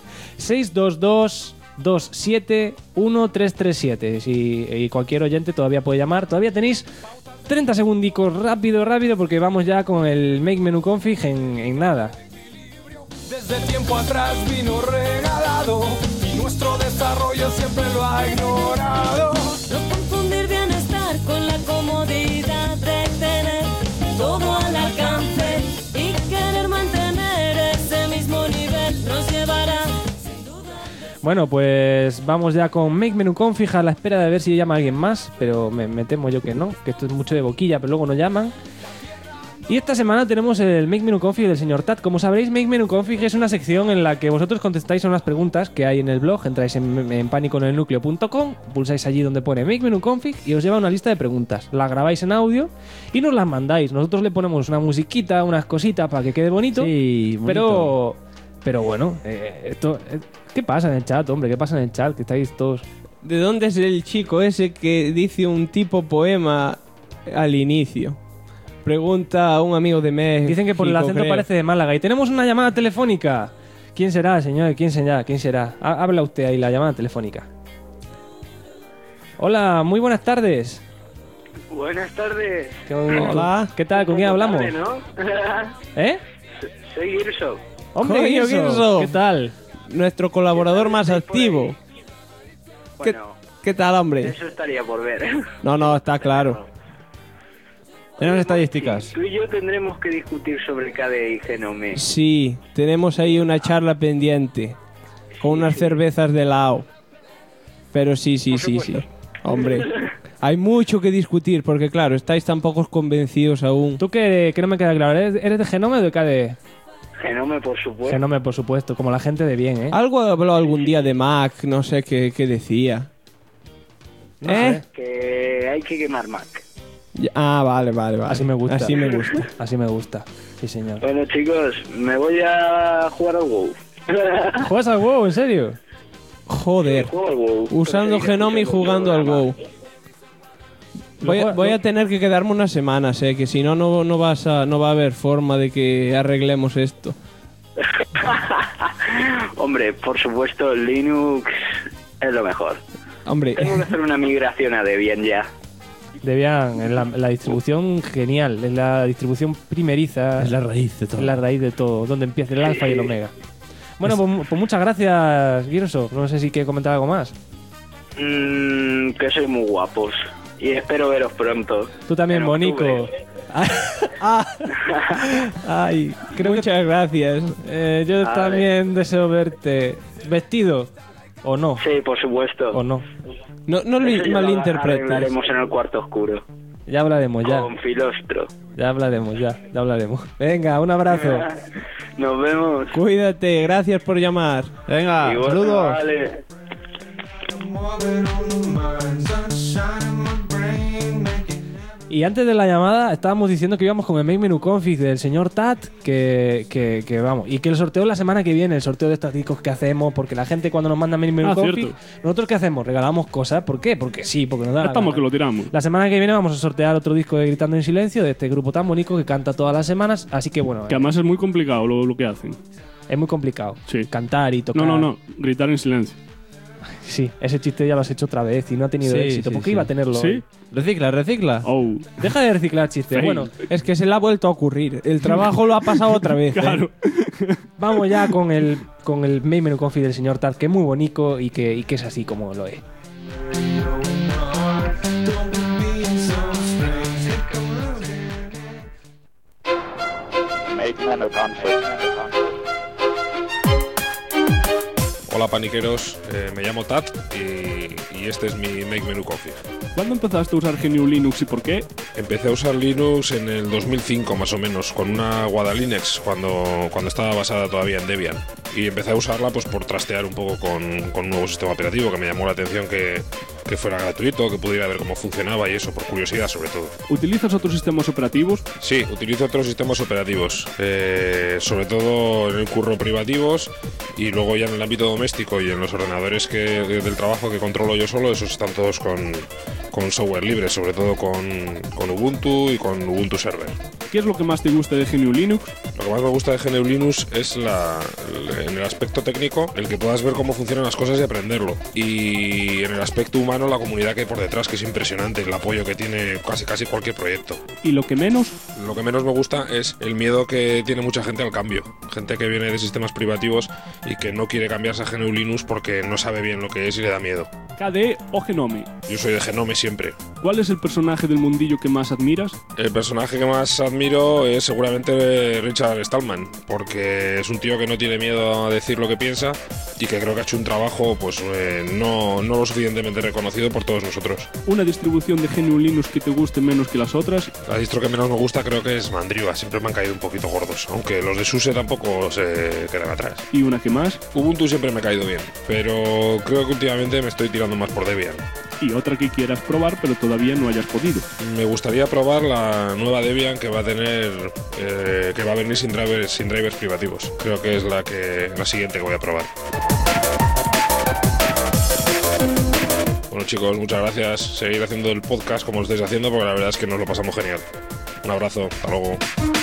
622-271337. Y cualquier oyente todavía puede llamar. Todavía tenéis 30 segundicos rápido, porque vamos ya con el Make Menu Config en nada. Desde tiempo atrás vino regalado y nuestro desarrollo siempre lo ha ignorado. No confundir bienestar con la comodidad de tener todo al alcance y querer mantener ese mismo nivel nos llevará. Bueno, pues vamos ya con Make Menu Config a la espera de ver si llama alguien más, pero me temo yo que no, que esto es mucho de boquilla, pero luego no llaman. Y esta semana tenemos el Make Menu Config del señor Tat. Como sabréis, Make Menu Config es una sección en la que vosotros contestáis a unas preguntas que hay en el blog. Entráis en paniconelnucleo.com, pulsáis allí donde pone Make Menu Config y os lleva una lista de preguntas. La grabáis en audio y nos las mandáis. Nosotros le ponemos una musiquita, unas cositas para que quede bonito. Sí, bonito. Pero bueno, ¿qué pasa en el chat, hombre? ¿Qué pasa en el chat? Que estáis todos... ¿De dónde es el chico ese que dice un tipo poema al inicio? Pregunta a un amigo de México. Dicen que por el acento creo. parece de Málaga. Y tenemos una llamada telefónica. ¿Quién será, señor? ¿Quién será? Habla usted ahí, la llamada telefónica. Hola, muy buenas tardes. Buenas tardes. Hola. ¿Qué tal? ¿Con quién hablamos? Tarde, ¿no? ¿Eh? Soy Girso. Hombre, Coño, Girso, Girso. ¿qué tal? Nuestro colaborador más activo. Bueno, ¿Qué tal, hombre? eso estaría por ver. No, está claro. Tenemos estadísticas. Tú y yo tendremos que discutir sobre KDE y Genome. Sí, tenemos ahí una charla pendiente. con unas cervezas de lado. Pero sí. Hombre, hay mucho que discutir porque, claro, estáis tan pocos convencidos aún. ¿Tú que no me queda claro? ¿Eres de Genome o de KDE? Genome, por supuesto. Genome, por supuesto, como la gente de bien, ¿eh? Algo habló algún día de Mac, no sé qué decía. No sé. Que hay que quemar Mac. Vale. Así me gusta. Así me gusta. Así me gusta. Sí, señor. Bueno, chicos, me voy a jugar al WoW. ¿Juegas al WoW, en serio? Joder. Juego al WoW. Usando Genome y jugando al WoW. Voy a tener que quedarme unas semanas, que si no va a haber forma de que arreglemos esto. Hombre, por supuesto, Linux es lo mejor. Hombre. Tengo que hacer una migración a Debian ya. Debian, en la distribución genial, en la distribución primeriza. Es la raíz de todo. Es la raíz de todo, donde empieza el alfa y el omega. Bueno, pues muchas gracias, Girso. No sé si quieres comentar algo más. Que sois muy guapos. Y espero veros pronto. Tú también, Bonico. Ay, muchas gracias. Yo también deseo verte vestido. ¿O no? Sí, por supuesto. ¿O no? No lo malinterpretes. Hablaremos en el cuarto oscuro. Ya hablaremos, ya. Con Filostro. Ya hablaremos. Venga, un abrazo. Nos vemos. Cuídate, gracias por llamar. Venga, saludos. Vale. Y antes de la llamada estábamos diciendo que íbamos con el Make Menu Config del señor Tat, que vamos, y que el sorteo la semana que viene, el sorteo de estos discos que hacemos, porque la gente cuando nos manda Make Menu Config, cierto. nosotros ¿qué hacemos? Regalamos cosas. ¿Por qué? Porque sí, porque nos da la Estamos gana. que lo tiramos. La semana que viene vamos a sortear otro disco de Gritando en Silencio, de este grupo tan bonito que canta todas las semanas, así que bueno. Que además es muy complicado lo que hacen. Es muy complicado. Sí. Cantar y tocar. No, gritar en silencio. Sí, ese chiste ya lo has hecho otra vez y no ha tenido éxito. ¿Por qué iba a tenerlo? ¿Sí? hoy? Recicla. Oh. Deja de reciclar chistes. Fail. Bueno, Es que se le ha vuelto a ocurrir. El trabajo lo ha pasado otra vez. Claro. vamos ya con el Make Menu Config del señor Tat, que es muy bonito y que es así como lo es. Hola paniqueros, me llamo Tat y este es mi Make Menu Config. ¿Cuándo empezaste a usar GNU Linux y por qué? Empecé a usar Linux en el 2005 más o menos, con una Guadalinux cuando estaba basada todavía en Debian. Y empecé a usarla pues por trastear un poco con un nuevo sistema operativo que me llamó la atención que fuera gratuito, que pudiera ver cómo funcionaba y eso, por curiosidad sobre todo. ¿Utilizas otros sistemas operativos? Sí, utilizo otros sistemas operativos, sobre todo en el curro privativos y luego ya en el ámbito doméstico y en los ordenadores del trabajo que controlo yo solo, esos están todos con software libre, sobre todo con Ubuntu y con Ubuntu Server. ¿Qué es lo que más te gusta de GNU Linux? Lo que más me gusta de GNU Linux es en el aspecto técnico, el que puedas ver cómo funcionan las cosas y aprenderlo. Y en el aspecto humano, la comunidad que hay por detrás, que es impresionante, el apoyo que tiene casi cualquier proyecto. ¿Y lo que menos? Lo que menos me gusta es el miedo que tiene mucha gente al cambio. Gente que viene de sistemas privativos y que no quiere cambiarse a GNU Linux porque no sabe bien lo que es y le da miedo. ¿KDE o Genome? Yo soy de Genome siempre. ¿Cuál es el personaje del mundillo que más admiras? El personaje que más admiro es seguramente Richard Stallman, porque es un tío que no tiene miedo a decir lo que piensa y que creo que ha hecho un trabajo pues no lo suficientemente reconocido por todos nosotros. ¿Una distribución de GNU Linux que te guste menos que las otras? La distro que menos me gusta creo que es Mandriva, siempre me han caído un poquito gordos, aunque los de SUSE tampoco se quedan atrás. ¿Y una que más? Ubuntu siempre me ha caído bien, pero creo que últimamente me estoy tirando más por Debian. Y otra que quieras probar pero todavía no hayas podido. Me gustaría probar la nueva Debian que va a tener que va a venir sin drivers privativos. Creo que es la siguiente que voy a probar. Bueno chicos, muchas gracias. Seguir haciendo el podcast como lo estáis haciendo porque la verdad es que nos lo pasamos genial. Un abrazo, hasta luego.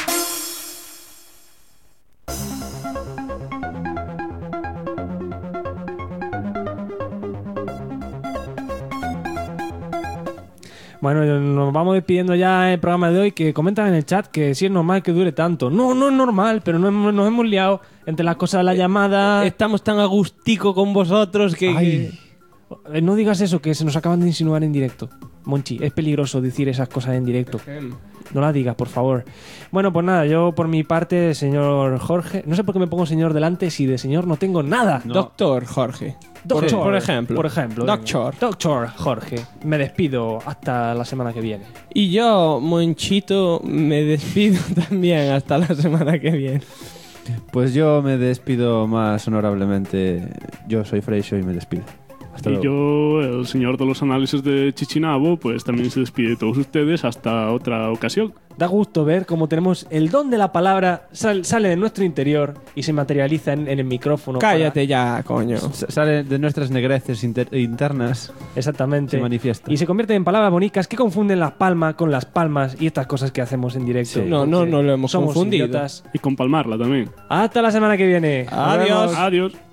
Bueno, nos vamos despidiendo ya en el programa de hoy, que comentan en el chat que sí es normal que dure tanto. No es normal, pero nos hemos liado entre las cosas de la llamada. Estamos tan agustico con vosotros que... No digas eso, que se nos acaban de insinuar en directo. Monchi, es peligroso decir esas cosas en directo. No las digas, por favor. Bueno, pues nada, yo por mi parte, señor Jorge... No sé por qué me pongo señor delante si de señor no tengo nada. No. Doctor Jorge. Doctor, por ejemplo. Por ejemplo. Doctor Jorge. Me despido hasta la semana que viene. Y yo, Monchito, me despido también hasta la semana que viene. Pues yo me despido más honorablemente. Yo soy Freixo y me despido. Hasta y luego. yo, el señor de los análisis de Chichinabo, pues también se despide de todos ustedes hasta otra ocasión. Da gusto ver cómo tenemos el don de la palabra, sale de nuestro interior y se materializa en el micrófono. Cállate ya, coño. Sale de nuestras negreces internas. Exactamente. Se manifiesta. Y se convierte en palabras bonitas que confunden las palmas con las palmas y estas cosas que hacemos en directo. Sí. No lo hemos somos confundido. idiotas. Y con palmarla también. Hasta la semana que viene. Adiós. Adiós.